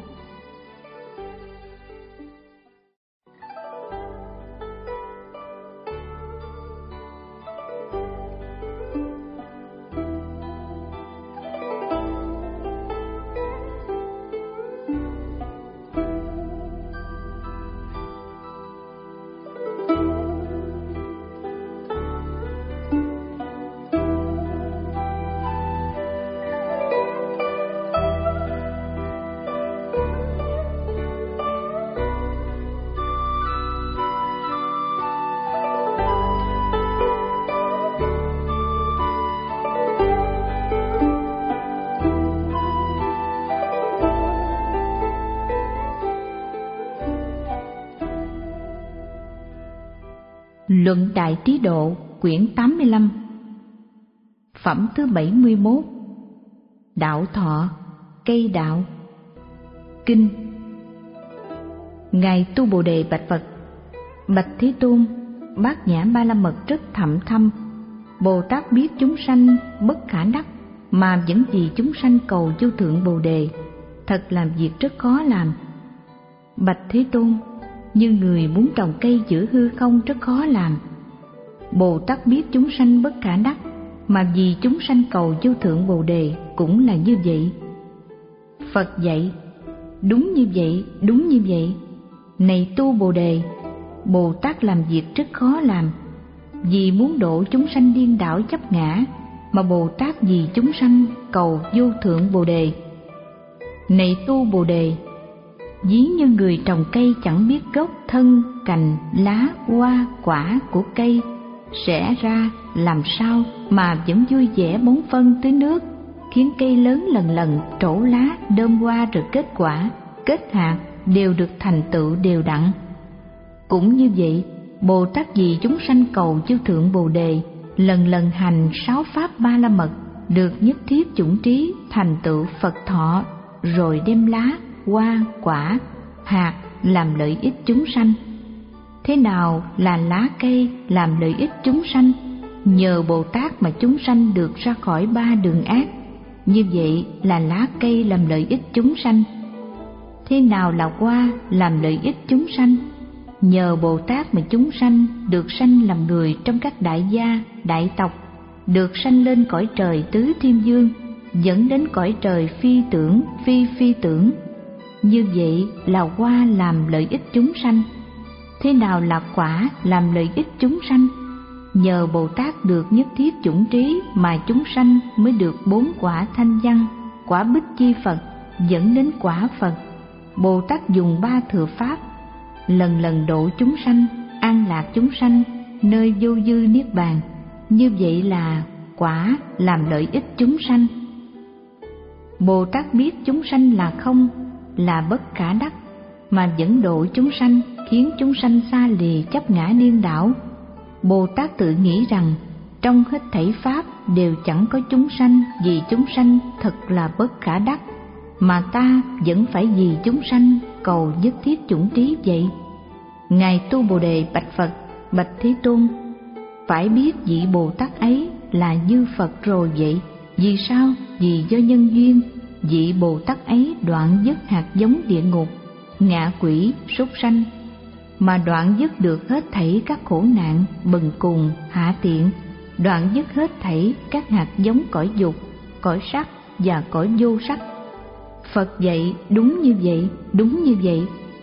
Luận Đại Trí Độ, quyển tám mươi lăm. Phẩm thứ bảy mươi mốt. Đạo thọ, cây đạo. Kinh. Ngài Tu Bồ Đề bạch Phật: Bạch Thế Tôn, Bát Nhã Ba La Mật rất thậm thâm. Bồ Tát biết chúng sanh bất khả đắc, mà vẫn vì chúng sanh cầu vô thượng Bồ Đề, thật làm việc rất khó làm. Bạch Thế Tôn, như người muốn trồng cây giữa hư không rất khó làm. Bồ Tát biết chúng sanh bất khả đắc, mà vì chúng sanh cầu vô thượng Bồ Đề cũng là như vậy. Phật dạy: đúng như vậy, đúng như vậy. Này Tu Bồ Đề, Bồ Tát làm việc rất khó làm. Vì muốn độ chúng sanh điên đảo chấp ngã, mà Bồ Tát vì chúng sanh cầu vô thượng Bồ Đề. Này Tu Bồ Đề, ví như người trồng cây chẳng biết gốc, thân, cành, lá, hoa, quả của cây sẽ ra làm sao mà vẫn vui vẻ bón phân tưới nước, khiến cây lớn lần lần trổ lá, đơm hoa rồi kết quả, kết hạt đều được thành tựu đều đặn. Cũng như vậy, Bồ Tát vì chúng sanh cầu vô thượng Bồ Đề, lần lần hành sáu pháp ba la mật, được nhất thiết chủng trí, thành tựu Phật thọ, rồi đem lá, hoa, quả, hạt làm lợi ích chúng sanh. Thế nào là lá cây làm lợi ích chúng sanh? Nhờ Bồ Tát mà chúng sanh được ra khỏi ba đường ác. Như vậy là lá cây làm lợi ích chúng sanh. Thế nào là hoa làm lợi ích chúng sanh? Nhờ Bồ Tát mà chúng sanh được sanh làm người trong các đại gia, đại tộc, được sanh lên cõi trời tứ thiên dương, dẫn đến cõi trời phi tưởng, phi phi tưởng. Như vậy là hoa làm lợi ích chúng sanh. Thế nào là quả làm lợi ích chúng sanh? Nhờ Bồ Tát được nhất thiết chủng trí mà chúng sanh mới được bốn quả thanh văn, quả bích chi Phật, dẫn đến quả Phật. Bồ Tát dùng ba thừa pháp, lần lần độ chúng sanh, an lạc chúng sanh nơi vô dư niết bàn. Như vậy là quả làm lợi ích chúng sanh. Bồ Tát biết chúng sanh là không, là bất khả đắc, mà vẫn độ chúng sanh, khiến chúng sanh xa lìa chấp ngã điên đảo. Bồ Tát tự nghĩ rằng trong hết thảy pháp đều chẳng có chúng sanh, vì chúng sanh thật là bất khả đắc, mà ta vẫn phải vì chúng sanh cầu nhất thiết chủng trí vậy. Ngài Tu Bồ Đề bạch Phật: Bạch Thế Tôn, phải biết vị Bồ Tát ấy là như Phật rồi vậy. Vì sao? Vì do nhân duyên, vị Bồ Tát ấy đoạn dứt hạt giống địa ngục, ngạ quỷ, súc sanh, mà đoạn dứt được hết thảy các khổ nạn, bần cùng, hạ tiện, đoạn dứt hết thảy các hạt giống cõi dục, cõi sắc và cõi vô sắc. Phật dạy đúng như vậy, đúng như vậy.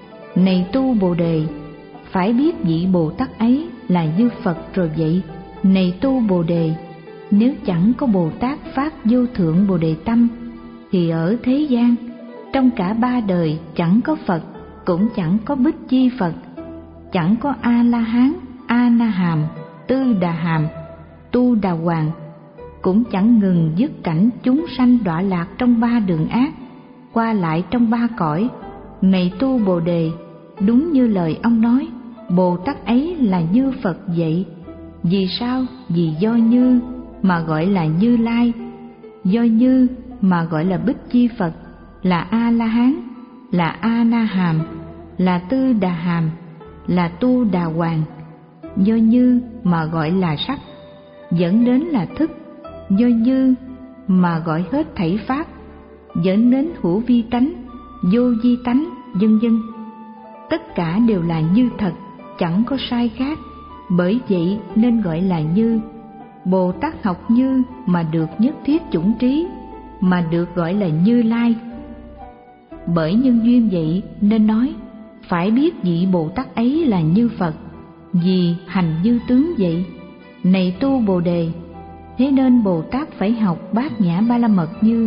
Này Tu Bồ Đề, phải biết vị Bồ Tát ấy là như Phật rồi vậy. Này Tu Bồ Đề, nếu chẳng có Bồ Tát phát vô thượng Bồ Đề tâm, thì ở thế gian, trong cả ba đời chẳng có Phật, cũng chẳng có Bích Chi Phật, chẳng có A-la-hán, A-na-hàm, Tư Đà Hàm, Tu Đà Hoàng, cũng chẳng ngừng dứt cảnh chúng sanh đọa lạc trong ba đường ác, qua lại trong ba cõi. Này Tu Bồ Đề, đúng như lời ông nói, Bồ Tát ấy là như Phật vậy. Vì sao? Vì do như mà gọi là Như Lai, do như mà gọi là Bích Chi Phật, là A-la-hán, là A-na-hàm, là Tư Đà Hàm, là Tu Đà Hoàng, do như mà gọi là sắc, dẫn đến là thức, do như mà gọi hết thảy pháp, dẫn đến hữu vi tánh, vô vi tánh, vân vân. Tất cả đều là như thật, chẳng có sai khác, bởi vậy nên gọi là như. Bồ Tát học như mà được nhất thiết chủng trí, mà được gọi là Như Lai. Bởi nhân duyên vậy nên nói, phải biết vị Bồ Tát ấy là như Phật, vì hành như tướng vậy. Này Tu Bồ Đề, thế nên Bồ Tát phải học Bát Nhã Ba La Mật Như.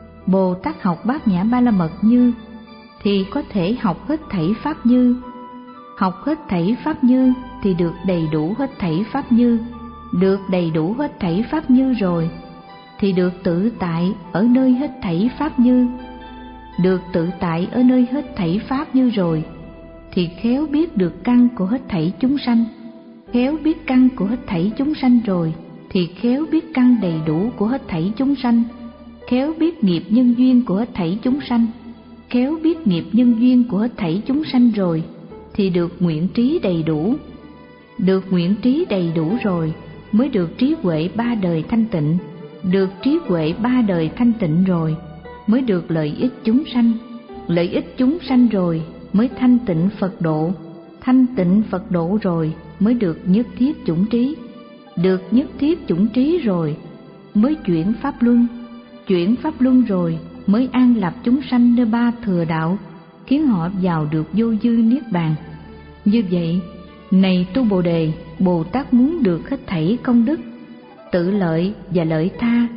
Bồ Tát học Bát Nhã Ba La Mật Như thì có thể học hết thảy pháp như. Học hết thảy pháp như thì được đầy đủ hết thảy pháp như. Được đầy đủ hết thảy pháp như rồi thì được tự tại ở nơi hết thảy pháp như. Được tự tại ở nơi hết thảy pháp như rồi thì khéo biết được căn của hết thảy chúng sanh. Khéo biết căn của hết thảy chúng sanh rồi thì khéo biết căn đầy đủ của hết thảy chúng sanh. Khéo biết nghiệp nhân duyên của hết thảy chúng sanh. Khéo biết nghiệp nhân duyên của hết thảy chúng sanh rồi thì được nguyện trí đầy đủ. Được nguyện trí đầy đủ rồi mới được trí huệ ba đời thanh tịnh. Được trí huệ ba đời thanh tịnh rồi mới được lợi ích chúng sanh. Lợi ích chúng sanh rồi mới thanh tịnh Phật độ. Thanh tịnh Phật độ rồi mới được nhất thiết chủng trí. Được nhất thiết chủng trí rồi mới chuyển pháp luân. Chuyển pháp luân rồi mới an lập chúng sanh nơi ba thừa đạo, khiến họ vào được vô dư niết bàn. Như vậy, này Tu Bồ Đề, Bồ Tát muốn được hết thảy công đức, tự lợi và lợi tha,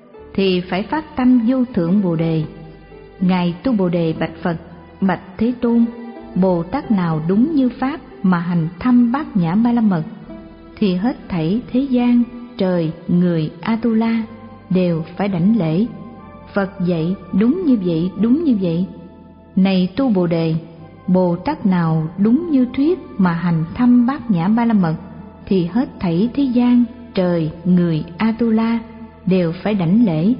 thì phải phát tâm vô thượng Bồ Đề. Ngài Tu Bồ Đề bạch Phật: Bạch Thế Tôn, Bồ Tát nào đúng như Pháp mà hành thâm Bát Nhã Ba La Mật, thì hết thảy thế gian, trời, người, Atula đều phải đảnh lễ. Phật dạy đúng như vậy, đúng như vậy. Này Tu Bồ Đề, Bồ Tát nào đúng như thuyết mà hành thâm Bát Nhã Ba La Mật, thì hết thảy thế gian, trời, người, Atula đều phải đảnh lễ.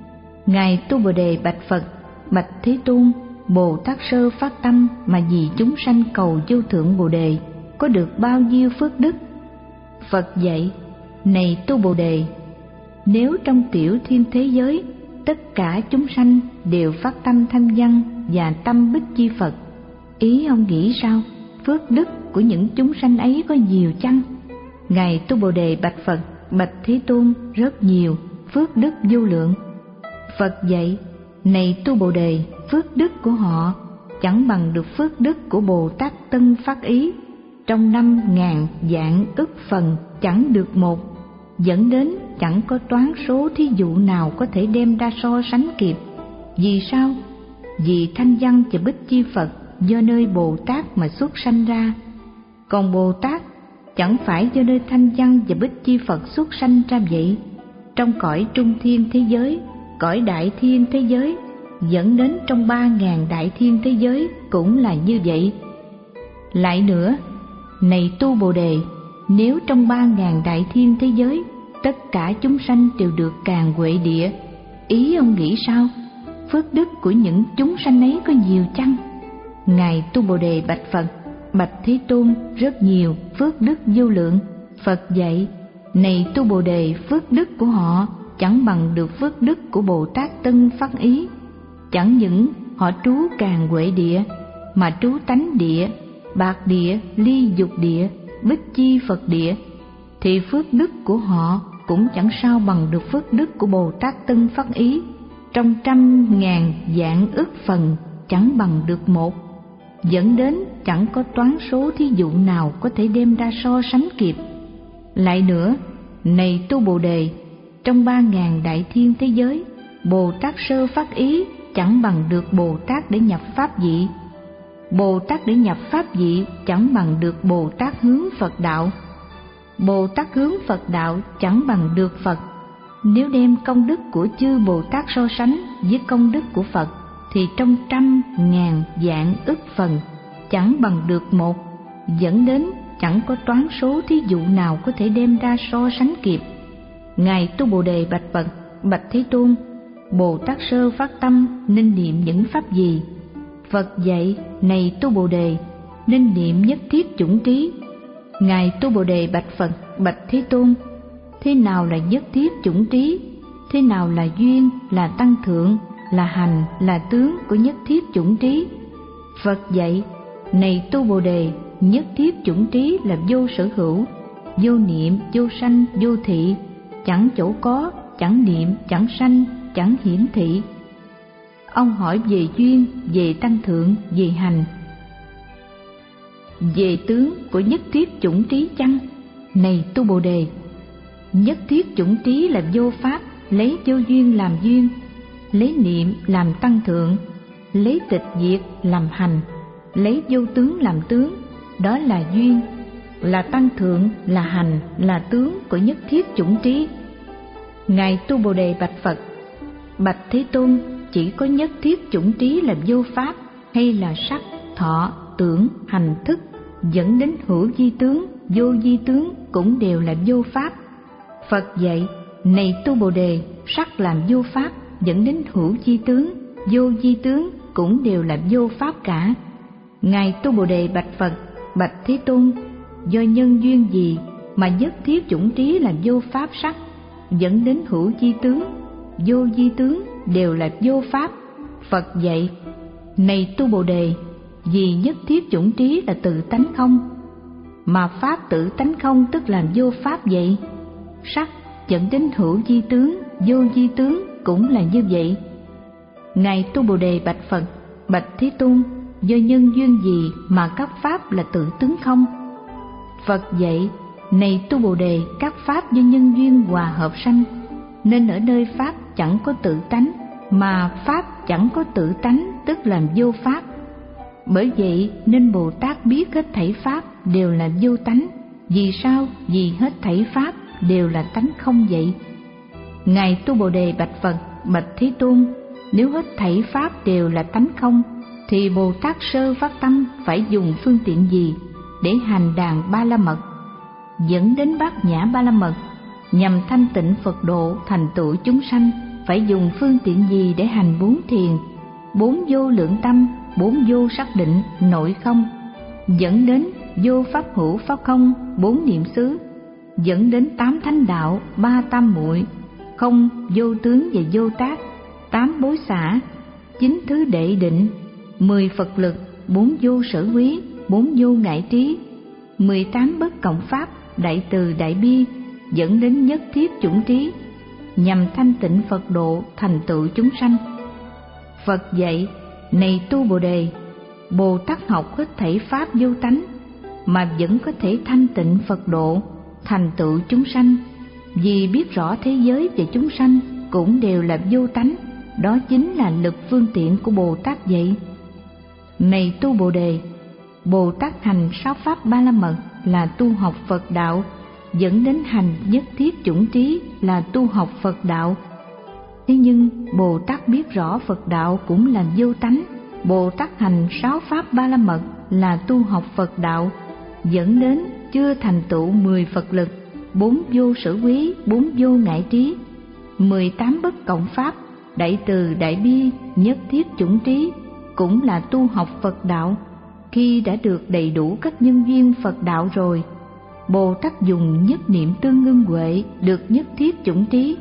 Ngài Tu Bồ Đề bạch Phật: Bạch Thế Tôn, Bồ Tát sơ phát tâm mà vì chúng sanh cầu vô thượng Bồ Đề, có được bao nhiêu phước đức? Phật dạy: Này Tu Bồ Đề, nếu trong tiểu thiên thế giới tất cả chúng sanh đều phát tâm thanh văn và tâm Bích Chi Phật, ý ông nghĩ sao? Phước đức của những chúng sanh ấy có nhiều chăng? Ngài Tu Bồ Đề bạch Phật: Bạch Thế Tôn, rất nhiều, phước đức vô lượng. Phật dạy: Này Tu Bồ Đề, phước đức của họ chẳng bằng được phước đức của Bồ Tát Tân Phát Ý, trong năm ngàn vạn ức phần chẳng được một, dẫn đến chẳng có toán số thí dụ nào có thể đem ra so sánh kịp. Vì sao? Vì thanh văn và Bích Chi Phật do nơi Bồ Tát mà xuất sanh ra, còn Bồ Tát chẳng phải do nơi Thanh Văn và Bích Chi Phật xuất sanh ra vậy. Trong cõi trung thiên thế giới, cõi đại thiên thế giới, dẫn đến trong ba ngàn đại thiên thế giới cũng là như vậy. Lại nữa, này tu Bồ Đề, nếu trong ba ngàn đại thiên thế giới tất cả chúng sanh đều được càn huệ địa, ý ông nghĩ sao? Phước đức của những chúng sanh ấy có nhiều chăng? Ngài tu Bồ Đề bạch Phật: bạch Thế Tôn, rất nhiều, phước đức vô lượng. Phật dạy: này tu Bồ Đề, phước đức của họ chẳng bằng được phước đức của Bồ Tát Tân Phát Ý. Chẳng những họ trú càn huệ địa, mà trú tánh địa, bạc địa, ly dục địa, bích chi Phật địa, thì phước đức của họ cũng chẳng sao bằng được phước đức của Bồ Tát Tân Phát Ý. Trong trăm ngàn vạn ức phần chẳng bằng được một, dẫn đến chẳng có toán số thí dụ nào có thể đem ra so sánh kịp. Lại nữa, này tu Bồ Đề, trong ba ngàn đại thiên thế giới, Bồ Tát Sơ Phát Ý chẳng bằng được Bồ Tát để nhập pháp vị. Bồ Tát để nhập pháp vị chẳng bằng được Bồ Tát hướng Phật đạo. Bồ Tát hướng Phật đạo chẳng bằng được Phật. Nếu đem công đức của chư Bồ Tát so sánh với công đức của Phật, thì trong trăm ngàn vạn ức phần chẳng bằng được một, dẫn đến chẳng có toán số thí dụ nào có thể đem ra so sánh kịp. Ngài tu Bồ Đề bạch Phật: bạch Thế Tôn, Bồ Tát Sơ phát tâm nên niệm những pháp gì? Phật dạy: này tu Bồ Đề, nên niệm nhất thiết chủng trí. Ngài tu Bồ Đề bạch Phật: bạch Thế Tôn, thế nào là nhất thiết chủng trí? Thế nào là duyên, là tăng thượng, là hành, là tướng của nhất thiết chủng trí? Phật dạy: này tu Bồ Đề, nhất thiết chủng trí là vô sở hữu, vô niệm, vô sanh, vô thị, chẳng chỗ có, chẳng niệm, chẳng sanh, chẳng hiển thị. Ông hỏi về duyên, về tăng thượng, về hành, về tướng của nhất thiết chủng trí chăng? Này tu Bồ Đề, nhất thiết chủng trí là vô pháp, lấy vô duyên làm duyên, lấy niệm làm tăng thượng, lấy tịch diệt làm hành, lấy vô tướng làm tướng, đó là duyên, là tăng thượng, là hành, là tướng của nhất thiết chủng trí. Ngài tu Bồ Đề bạch Phật: bạch Thế Tôn, chỉ có nhất thiết chủng trí là vô pháp, hay là sắc, thọ, tưởng, hành, thức, dẫn đến hữu di tướng, vô di tướng cũng đều là vô pháp? Phật dạy: này tu Bồ Đề, sắc làm vô pháp, dẫn đến hữu di tướng, vô di tướng cũng đều là vô pháp cả. Ngài tu Bồ Đề bạch Phật: bạch Thế Tôn, do nhân duyên gì mà nhất thiết chủng trí là vô pháp sắc, dẫn đến hữu di tướng, vô di tướng đều là vô pháp? Phật dạy: này tu Bồ Đề, vì nhất thiết chủng trí là tự tánh không, mà pháp tự tánh không tức là vô pháp vậy. Sắc dẫn đến hữu di tướng, vô di tướng cũng là như vậy. Ngài tu Bồ Đề bạch Phật: bạch Thế Tôn, do nhân duyên gì mà các pháp là tự tướng không? Phật dạy: này tu Bồ Đề, các pháp do nhân duyên hòa hợp sanh, nên ở nơi pháp chẳng có tự tánh, mà pháp chẳng có tự tánh tức là vô pháp. Bởi vậy nên Bồ Tát biết hết thảy pháp đều là vô tánh. Vì sao? Vì hết thảy pháp đều là tánh không vậy. Ngài tu Bồ Đề bạch Phật: bạch Thế Tôn, nếu hết thảy pháp đều là tánh không, thì Bồ Tát Sơ phát tâm phải dùng phương tiện gì để hành đàn ba la mật, dẫn đến bát nhã ba la mật, nhằm thanh tịnh Phật độ, thành tựu chúng sanh? Phải dùng phương tiện gì để hành bốn thiền, bốn vô lượng tâm, bốn vô xác định, nội không, dẫn đến vô pháp hữu pháp không, bốn niệm xứ, dẫn đến tám thánh đạo, ba tam muội, không, vô tướng và vô tác, tám bối xả, chín thứ đệ định, mười Phật lực, bốn vô sở quý, bốn vô ngại trí, mười tám bất cộng pháp, đại từ đại bi, dẫn đến nhất thiết chủng trí, nhằm thanh tịnh Phật độ, thành tựu chúng sanh? Phật dạy: này tu Bồ Đề, Bồ Tát học hết thảy pháp vô tánh mà vẫn có thể thanh tịnh Phật độ, thành tựu chúng sanh, vì biết rõ thế giới và chúng sanh cũng đều là vô tánh, đó chính là lực phương tiện của Bồ Tát vậy. Này tu Bồ Đề, Bồ Tát hành sáu pháp ba la mật là tu học Phật đạo, dẫn đến hành nhất thiết chủng trí là tu học Phật đạo. Thế nhưng Bồ Tát biết rõ Phật đạo cũng là vô tánh, Bồ Tát hành sáu pháp ba la mật là tu học Phật đạo, dẫn đến chưa thành tựu mười Phật lực, bốn vô sở quý, bốn vô ngại trí, mười tám bất cộng pháp, đại từ đại bi, nhất thiết chủng trí, cũng là tu học Phật đạo. Khi đã được đầy đủ các nhân duyên Phật đạo rồi, Bồ Tát dùng nhất niệm tương ngưng huệ được nhất thiết chủng trí.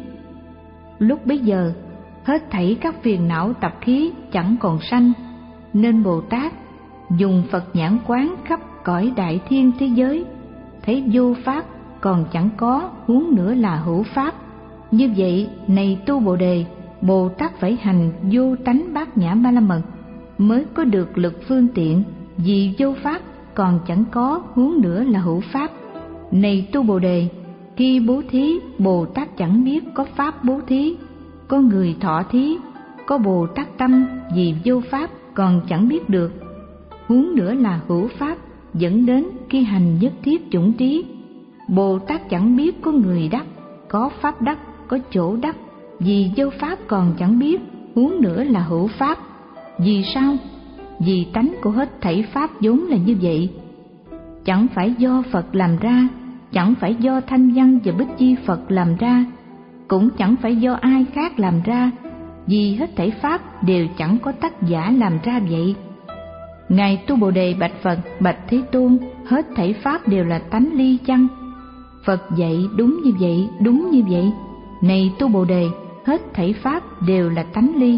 Lúc bấy giờ, hết thảy các phiền não tập khí chẳng còn sanh, nên Bồ Tát dùng Phật nhãn quán khắp cõi đại thiên thế giới, thấy vô pháp còn chẳng có, huống nữa là hữu pháp. Như vậy, này tu Bồ Đề, Bồ Tát phải hành vô tánh bát nhã ba la mật mới có được lực phương tiện, vì vô pháp còn chẳng có, huống nữa là hữu pháp. Này tu Bồ Đề, khi bố thí, Bồ Tát chẳng biết có pháp bố thí, có người thọ thí, có Bồ Tát tâm, vì vô pháp còn chẳng biết được, huống nữa là hữu pháp, dẫn đến khi hành nhất thiết chủng trí. Bồ Tát chẳng biết có người đắc, có pháp đắc, có chỗ đắc, vì vô pháp còn chẳng biết, huống nữa là hữu pháp. Vì sao? Vì tánh của hết thảy pháp vốn là như vậy, chẳng phải do Phật làm ra, chẳng phải do Thanh Văn và Bích Chi Phật làm ra, cũng chẳng phải do ai khác làm ra, vì hết thảy pháp đều chẳng có tác giả làm ra vậy. Ngài tu Bồ Đề bạch Phật: bạch Thế Tôn, hết thảy pháp đều là tánh ly chăng? Phật dạy: đúng như vậy, đúng như vậy. Này tu Bồ Đề, hết thảy pháp đều là tánh ly.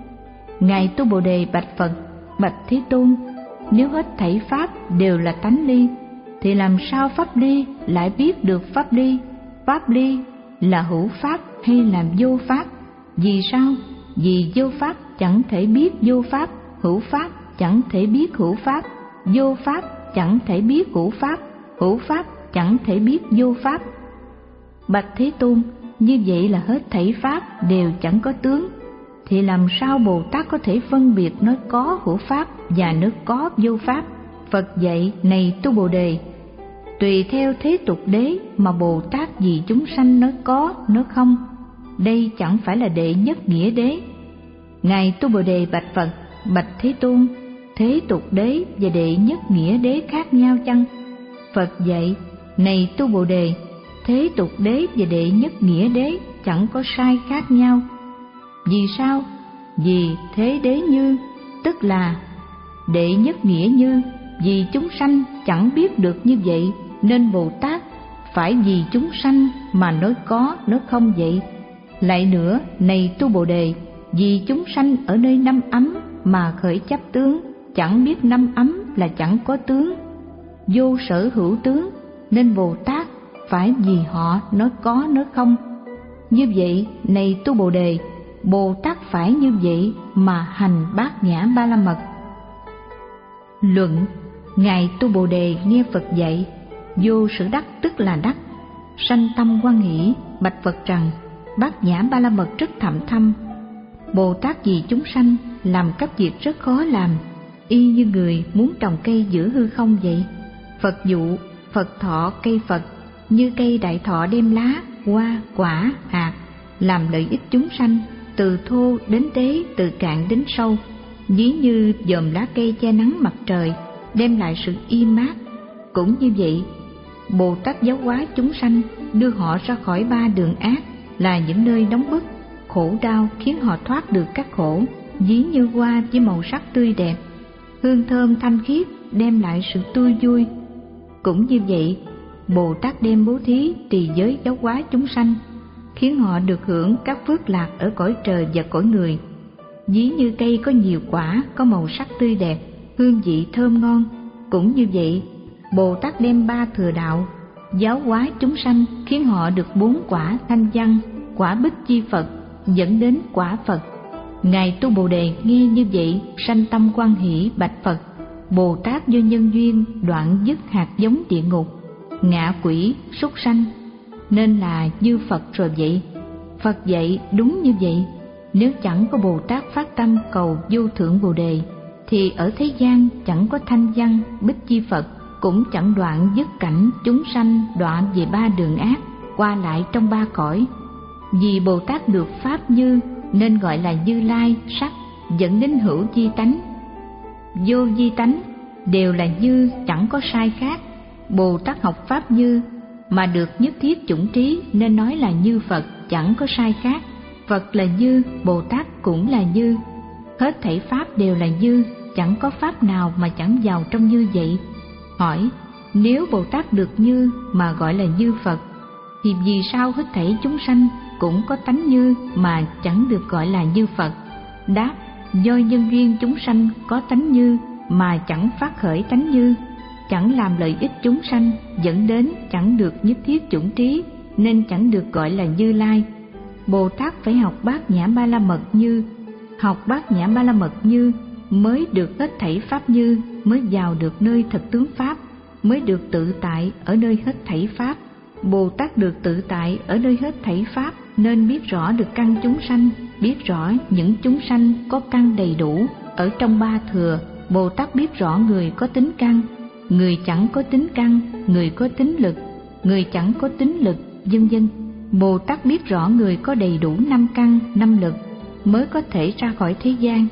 Ngài tu Bồ Đề bạch Phật: bạch Thế Tôn, nếu hết thảy pháp đều là tánh ly, thì làm sao pháp ly lại biết được pháp ly? Pháp ly là hữu pháp hay là vô pháp? Vì sao? Vì vô pháp chẳng thể biết vô pháp, hữu pháp chẳng thể biết hữu pháp, vô pháp chẳng thể biết hữu pháp, hữu pháp chẳng thể biết vô pháp. Bạch Thế Tôn, như vậy là hết thảy pháp đều chẳng có tướng, thì làm sao Bồ Tát có thể phân biệt nói có hữu pháp và nói có vô pháp? Phật dạy: này tu Bồ Đề, tùy theo thế tục đế mà Bồ Tát vì chúng sanh nói có, nói không. Đây chẳng phải là đệ nhất nghĩa đế. Ngài tu Bồ Đề bạch Phật: bạch Thế Tôn, thế tục đế và đệ nhất nghĩa đế khác nhau chăng? Phật dạy: này tu Bồ Đề, thế tục đế và đệ nhất nghĩa đế chẳng có sai khác nhau. Vì sao? Vì thế đế như, tức là đệ nhất nghĩa như, vì chúng sanh chẳng biết được như vậy, nên Bồ Tát phải vì chúng sanh mà nói có, nói không vậy. Lại nữa, này tu Bồ Đề, vì chúng sanh ở nơi năm ấm mà khởi chấp tướng, chẳng biết năm ấm là chẳng có tướng, vô sở hữu tướng, nên Bồ Tát phải vì họ nói có, nói không. Như vậy, này tu Bồ Đề, Bồ Tát phải như vậy mà hành bát nhã ba la mật. Luận: Ngài tu Bồ Đề nghe Phật dạy, vô sở đắc tức là đắc, sanh tâm hoan hỷ, bạch Phật rằng: bát nhã ba la mật rất thậm thâm. Bồ Tát vì chúng sanh làm các việc rất khó làm, y như người muốn trồng cây giữa hư không vậy. Phật dụ, Phật thọ cây Phật, như cây đại thọ đem lá, hoa, quả, hạt, làm lợi ích chúng sanh, từ thô đến tế, từ cạn đến sâu. Ví như dòm lá cây che nắng mặt trời, đem lại sự im mát. Cũng như vậy, Bồ Tát giáo hóa chúng sanh, đưa họ ra khỏi ba đường ác, là những nơi nóng bức, khổ đau, khiến họ thoát được các khổ. Ví như hoa với màu sắc tươi đẹp, hương thơm thanh khiết, đem lại sự tươi vui. Cũng như vậy, Bồ Tát đem bố thí, trì giới giáo hóa chúng sanh, khiến họ được hưởng các phước lạc ở cõi trời và cõi người. Ví như cây có nhiều quả, có màu sắc tươi đẹp, hương vị thơm ngon. Cũng như vậy, Bồ Tát đem ba thừa đạo giáo hóa chúng sanh, khiến họ được bốn quả Thanh Văn, quả Bích Chi Phật, dẫn đến quả Phật. Ngài tu Bồ Đề nghe như vậy, sanh tâm hoan hỷ, bạch Phật: Bồ Tát do nhân duyên đoạn dứt hạt giống địa ngục, ngạ quỷ, súc sanh, nên là như Phật rồi vậy. Phật dạy: đúng như vậy. Nếu chẳng có Bồ Tát phát tâm cầu vô thượng Bồ Đề, thì ở thế gian chẳng có thanh văn bích chi Phật, cũng chẳng đoạn dứt cảnh chúng sanh đọa về ba đường ác, qua lại trong ba cõi. Vì Bồ Tát được pháp như nên gọi là Như Lai sắc, dẫn đến hữu di tánh. Vô di tánh đều là như, chẳng có sai khác. Bồ Tát học pháp như mà được nhất thiết chủng trí nên nói là như Phật, chẳng có sai khác. Phật là như, Bồ Tát cũng là như. Hết thảy pháp đều là như, chẳng có pháp nào mà chẳng vào trong như vậy. Hỏi, nếu Bồ Tát được như mà gọi là như Phật, thì vì sao hết thảy chúng sanh cũng có tánh như mà chẳng được gọi là như Phật? Đáp, do nhân duyên chúng sanh có tánh như mà chẳng phát khởi tánh như, chẳng làm lợi ích chúng sanh, dẫn đến chẳng được nhất thiết chủng trí, nên chẳng được gọi là Như Lai. Bồ Tát phải học Bát Nhã Ba La Mật như, học Bát Nhã Ba La Mật như mới được hết thảy pháp như, mới vào được nơi thật tướng pháp, mới được tự tại ở nơi hết thảy pháp. Bồ Tát được tự tại ở nơi hết thảy pháp nên biết rõ được căn chúng sanh, biết rõ những chúng sanh có căn đầy đủ ở trong ba thừa. Bồ Tát biết rõ người có tính căn, người chẳng có tính căn, người có tính lực, người chẳng có tính lực, vân vân. Bồ Tát biết rõ người có đầy đủ năm căn, năm lực mới có thể ra khỏi thế gian.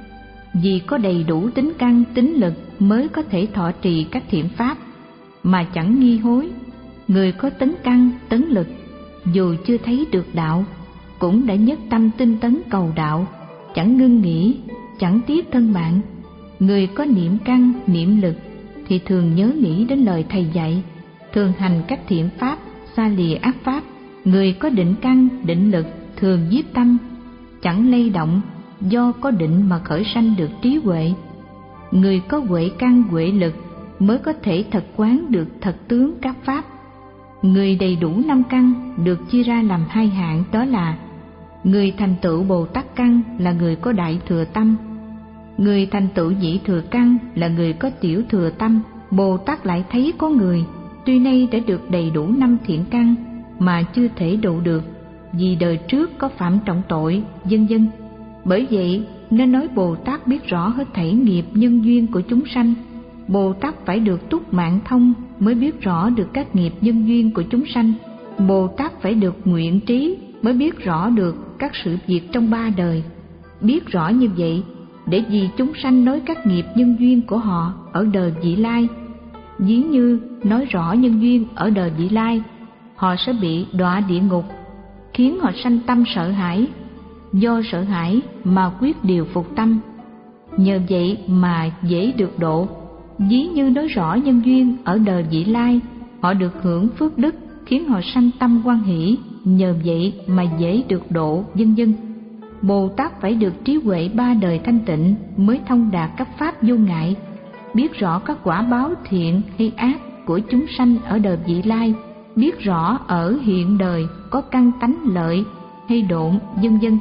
Vì có đầy đủ tính căn, tính lực mới có thể thọ trì các thiện pháp mà chẳng nghi hối. Người có tấn căn, tấn lực, dù chưa thấy được đạo, cũng đã nhất tâm tinh tấn cầu đạo, chẳng ngưng nghỉ, chẳng tiếc thân mạng. Người có niệm căn, niệm lực thì thường nhớ nghĩ đến lời thầy dạy, thường hành các thiện pháp, xa lìa ác pháp. Người có định căn, định lực thường nhiếp tâm, chẳng lay động, do có định mà khởi sanh được trí huệ. Người có huệ căn, huệ lực mới có thể thật quán được thật tướng các pháp. Người đầy đủ năm căn được chia ra làm hai hạng, đó là người thành tựu Bồ Tát căn là người có đại thừa tâm, người thành tựu nhị thừa căn là người có tiểu thừa tâm. Bồ Tát lại thấy có người tuy nay đã được đầy đủ năm thiện căn mà chưa thể độ được, vì đời trước có phạm trọng tội, vân vân. Bởi vậy nên nói Bồ Tát biết rõ hết thảy nghiệp nhân duyên của chúng sanh. Bồ Tát phải được túc mạng thông mới biết rõ được các nghiệp nhân duyên của chúng sanh. Bồ Tát phải được nguyện trí mới biết rõ được các sự việc trong ba đời. Biết rõ như vậy để vì chúng sanh nói các nghiệp nhân duyên của họ ở đời vị lai. Ví như nói rõ nhân duyên ở đời vị lai, họ sẽ bị đọa địa ngục, khiến họ sanh tâm sợ hãi. Do sợ hãi mà quyết điều phục tâm, nhờ vậy mà dễ được độ. Ví như nói rõ nhân duyên ở đời vị lai, họ được hưởng phước đức, khiến họ sanh tâm hoan hỷ, nhờ vậy mà dễ được độ, vân vân. Bồ Tát phải được trí huệ ba đời thanh tịnh mới thông đạt các pháp vô ngại, biết rõ các quả báo thiện hay ác của chúng sanh ở đời vị lai, biết rõ ở hiện đời có căn tánh lợi hay độn, vân vân.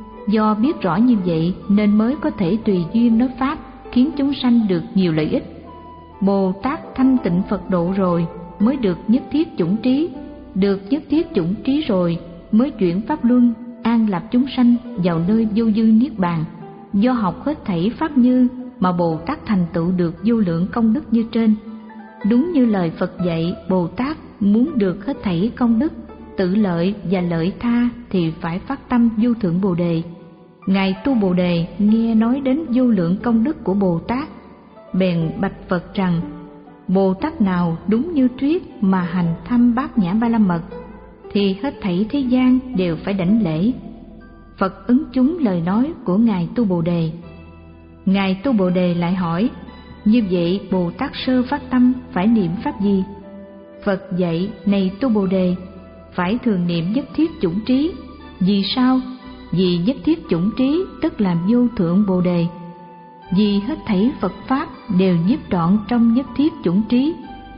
Do biết rõ như vậy nên mới có thể tùy duyên nói pháp, khiến chúng sanh được nhiều lợi ích. Bồ Tát thanh tịnh Phật độ rồi mới được nhất thiết chủng trí, được nhất thiết chủng trí rồi mới chuyển pháp luân, an lập chúng sanh vào nơi vô dư niết bàn. Do học hết thảy pháp như mà Bồ Tát thành tựu được vô lượng công đức như trên. Đúng như lời Phật dạy, Bồ Tát muốn được hết thảy công đức, tự lợi và lợi tha thì phải phát tâm vô thượng Bồ đề. Ngài tu Bồ đề nghe nói đến vô lượng công đức của Bồ Tát, bèn bạch Phật rằng: Bồ Tát nào đúng như tuyết mà hành thăm Bát Nhã Ba La Mật thì hết thảy thế gian đều phải đảnh lễ. Phật ứng chúng lời nói của Ngài tu Bồ đề. Ngài tu Bồ đề lại hỏi: như vậy Bồ Tát sơ phát tâm phải niệm pháp gì? Phật dạy: này tu Bồ đề, phải thường niệm nhất thiết chủng trí. Vì sao? Vì nhất thiết chủng trí tức là vô thượng Bồ đề. Vì hết thảy Phật pháp đều nhiếp trọn trong nhất thiết chủng trí.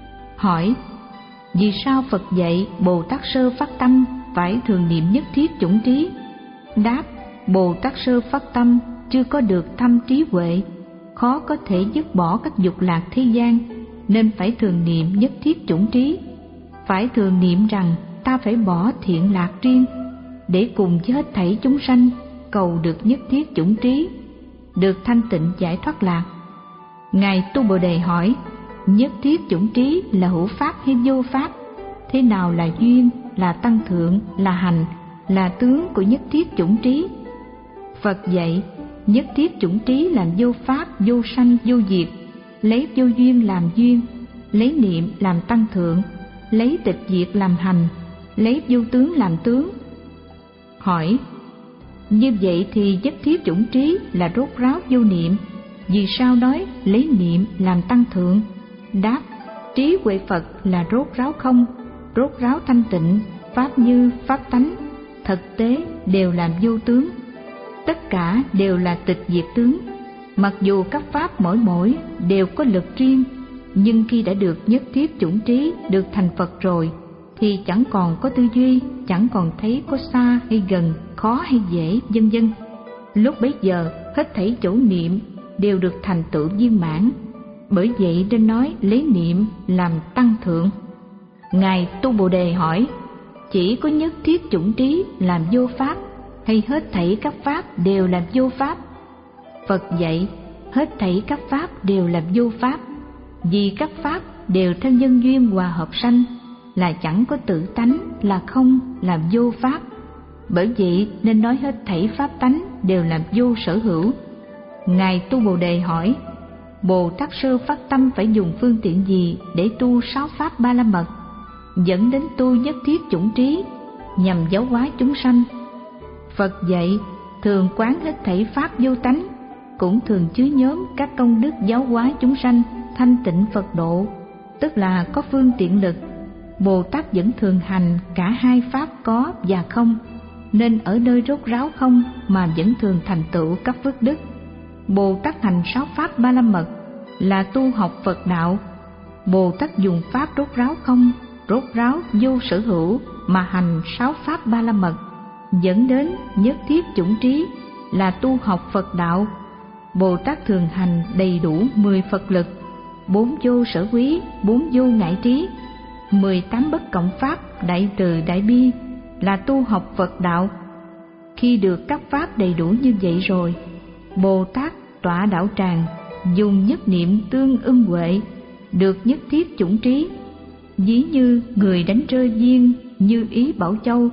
Hỏi: vì sao Phật dạy Bồ Tát sơ phát tâm phải thường niệm nhất thiết chủng trí? Đáp: Bồ Tát sơ phát tâm chưa có được thâm trí huệ, khó có thể dứt bỏ các dục lạc thế gian, nên phải thường niệm nhất thiết chủng trí. Phải thường niệm rằng ta phải bỏ thiện lạc riêng để cùng với hết thảy chúng sanh cầu được nhất thiết chủng trí. được thanh tịnh giải thoát lạc. Ngài Tu Bồ Đề hỏi: nhất thiết chủng trí là hữu pháp hay vô pháp? Thế nào là duyên, là tăng thượng, là hành, là tướng của nhất thiết chủng trí? Phật dạy: nhất thiết chủng trí làm vô pháp, vô sanh, vô diệt, lấy vô duyên làm duyên, lấy niệm làm tăng thượng, lấy tịch diệt làm hành, lấy vô tướng làm tướng. Hỏi: như vậy thì nhất thiết chủng trí là rốt ráo vô niệm, vì sao nói lấy niệm làm tăng thượng? Đáp: trí huệ Phật là rốt ráo không, rốt ráo thanh tịnh, pháp như pháp tánh, thực tế đều làm vô tướng, tất cả đều là tịch diệt tướng. Mặc dù các pháp mỗi mỗi đều có lực riêng, nhưng khi đã được nhất thiết chủng trí, được thành Phật rồi, thì chẳng còn có tư duy, chẳng còn thấy có xa hay gần, khó hay dễ, vân vân. Lúc bấy giờ hết thảy chỗ niệm đều được thành tựu viên mãn. Bởi vậy nên nói lấy niệm làm tăng thượng. Ngài Tu Bồ Đề hỏi: chỉ có nhất thiết chủng trí làm vô pháp, hay hết thảy các pháp đều làm vô pháp? Phật dạy: hết thảy các pháp đều làm vô pháp, vì các pháp đều theo nhân duyên hòa hợp sanh, là chẳng có tự tánh, là không, làm vô pháp. Bởi vậy nên nói hết thảy pháp tánh đều làm vô sở hữu. Ngài Tu Bồ Đề hỏi: Bồ Tát sơ phát tâm phải dùng phương tiện gì để tu sáu pháp ba la mật, dẫn đến tu nhất thiết chủng trí, nhằm giáo hóa chúng sanh? Phật dạy: thường quán hết thảy pháp vô tánh, cũng thường chứa nhóm các công đức giáo hóa chúng sanh thanh tịnh Phật độ, tức là có phương tiện lực. Bồ Tát vẫn thường hành cả hai pháp có và không, nên ở nơi rốt ráo không mà vẫn thường thành tựu các phước đức. Bồ Tát hành sáu pháp ba la mật là tu học Phật đạo. Bồ Tát dùng pháp rốt ráo không, rốt ráo vô sở hữu mà hành sáu pháp ba la mật, dẫn đến nhất thiết chủng trí là tu học Phật đạo. Bồ Tát thường hành đầy đủ mười Phật lực, bốn vô sở quý, bốn vô ngại trí, mười tám bất cộng pháp, đại từ đại bi là tu học Phật đạo. Khi được các pháp đầy đủ như vậy rồi, Bồ Tát tọa đạo tràng, dùng nhất niệm tương ưng huệ, được nhất thiết chủng trí. Ví như người đánh rơi viên Như Ý Bảo Châu,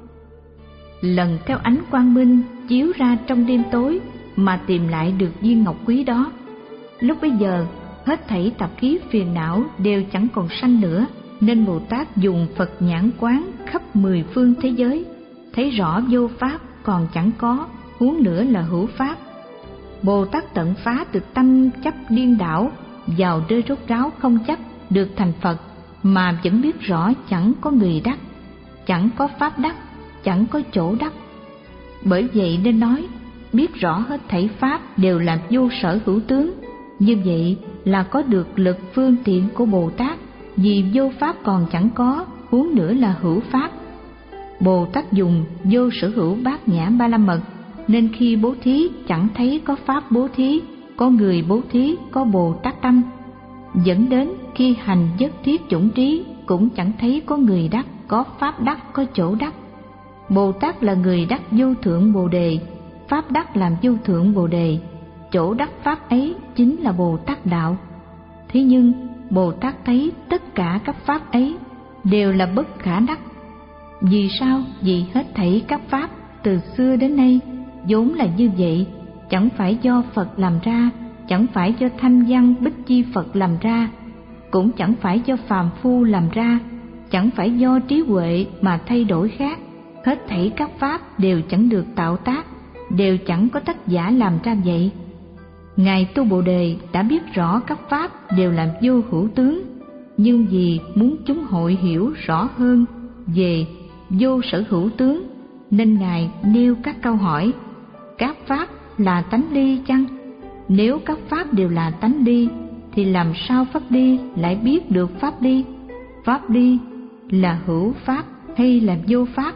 lần theo ánh quang minh chiếu ra trong đêm tối mà tìm lại được viên ngọc quý đó. Lúc bấy giờ hết thảy tạp khí phiền não đều chẳng còn sanh nữa, nên Bồ Tát dùng Phật nhãn quán khắp mười phương thế giới, thấy rõ vô pháp còn chẳng có, huống nữa là hữu pháp. Bồ Tát tận phá từ tâm chấp điên đảo vào nơi rốt ráo không chấp, được thành Phật mà vẫn biết rõ chẳng có người đắc, chẳng có pháp đắc, chẳng có chỗ đắc. Bởi vậy nên nói biết rõ hết thảy pháp đều là vô sở hữu tướng. Như vậy là có được lực phương tiện của Bồ Tát, vì vô pháp còn chẳng có, huống nữa là hữu pháp. Bồ Tát dùng vô sở hữu bát nhã ba la mật, nên khi bố thí chẳng thấy có pháp bố thí, có người bố thí, có Bồ Tát tâm. Dẫn đến khi hành nhất thiết chủng trí cũng chẳng thấy có người đắc, có pháp đắc, có chỗ đắc. Bồ Tát là người đắc vô thượng Bồ Đề, pháp đắc làm vô thượng Bồ Đề, chỗ đắc pháp ấy chính là Bồ Tát đạo. Thế nhưng Bồ Tát thấy tất cả các pháp ấy đều là bất khả đắc. Vì sao? Vì hết thảy các pháp từ xưa đến nay vốn là như vậy, chẳng phải do Phật làm ra, chẳng phải do thanh văn bích chi Phật làm ra, cũng chẳng phải do phàm phu làm ra, chẳng phải do trí huệ mà thay đổi khác. Hết thảy các pháp đều chẳng được tạo tác, đều chẳng có tác giả làm ra vậy. Ngài Tu Bồ Đề đã biết rõ các pháp đều làm vô hữu tướng, nhưng vì muốn chúng hội hiểu rõ hơn về vô sở hữu tướng, nên Ngài nêu các câu hỏi: các pháp là tánh ly chăng? Nếu các pháp đều là tánh ly, thì làm sao pháp ly lại biết được pháp ly? Pháp ly là hữu pháp hay là vô pháp?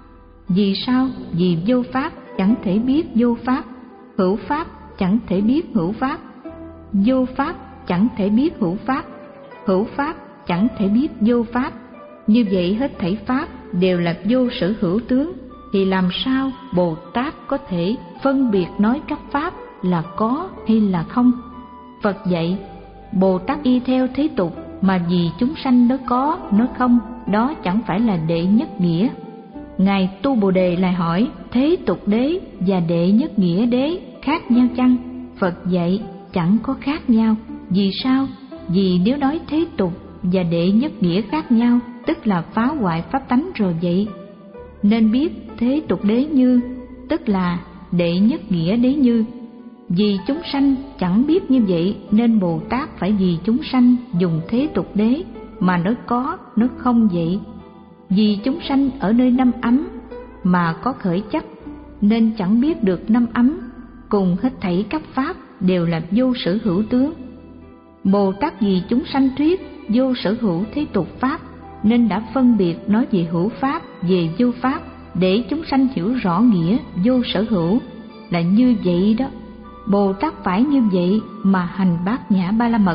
Vì sao? Vì vô pháp chẳng thể biết vô pháp, hữu pháp chẳng thể biết hữu pháp, vô pháp chẳng thể biết hữu pháp, hữu pháp chẳng thể biết vô pháp. Như vậy hết thảy pháp đều là vô sở hữu tướng, thì làm sao Bồ Tát có thể phân biệt nói các pháp là có hay là không? Phật dạy, Bồ Tát y theo thế tục mà vì chúng sanh nó có, nó không, đó chẳng phải là đệ nhất nghĩa. Ngài Tu Bồ Đề lại hỏi, thế tục đế và đệ nhất nghĩa đế khác nhau chăng? Phật dạy, chẳng có khác nhau. Vì sao? Vì nếu nói thế tục và đệ nhất nghĩa khác nhau, tức là phá hoại pháp tánh rồi vậy. Nên biết thế tục đế như, tức là đệ nhất nghĩa đế như. Vì chúng sanh chẳng biết như vậy, nên Bồ Tát phải vì chúng sanh dùng thế tục đế mà nói có, nói không vậy. Vì chúng sanh ở nơi năm ấm mà có khởi chấp, nên chẳng biết được năm ấm, cùng hết thảy các pháp đều là vô sở hữu tướng. Bồ Tát vì chúng sanh thuyết vô sở hữu thế tục pháp, nên đã phân biệt nói về hữu pháp, về vô pháp, để chúng sanh hiểu rõ nghĩa vô sở hữu là như vậy đó. Bồ Tát phải như vậy mà hành Bát Nhã Ba La Mật.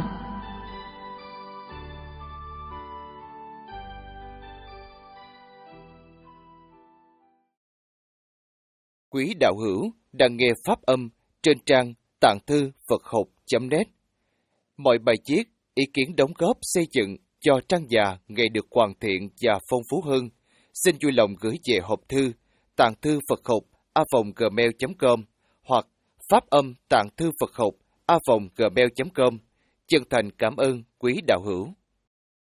Quý đạo hữu đang nghe pháp âm trên trang tạng thư Phật học chấm net. Mọi bài viết, ý kiến đóng góp xây dựng cho trang già ngày được hoàn thiện và phong phú hơn, xin vui lòng gửi về hộp thư tạng thư Phật học a còng gmail chấm com hoặc pháp âm tạng thư Phật học a còng gmail chấm com. Chân thành cảm ơn quý đạo hữu.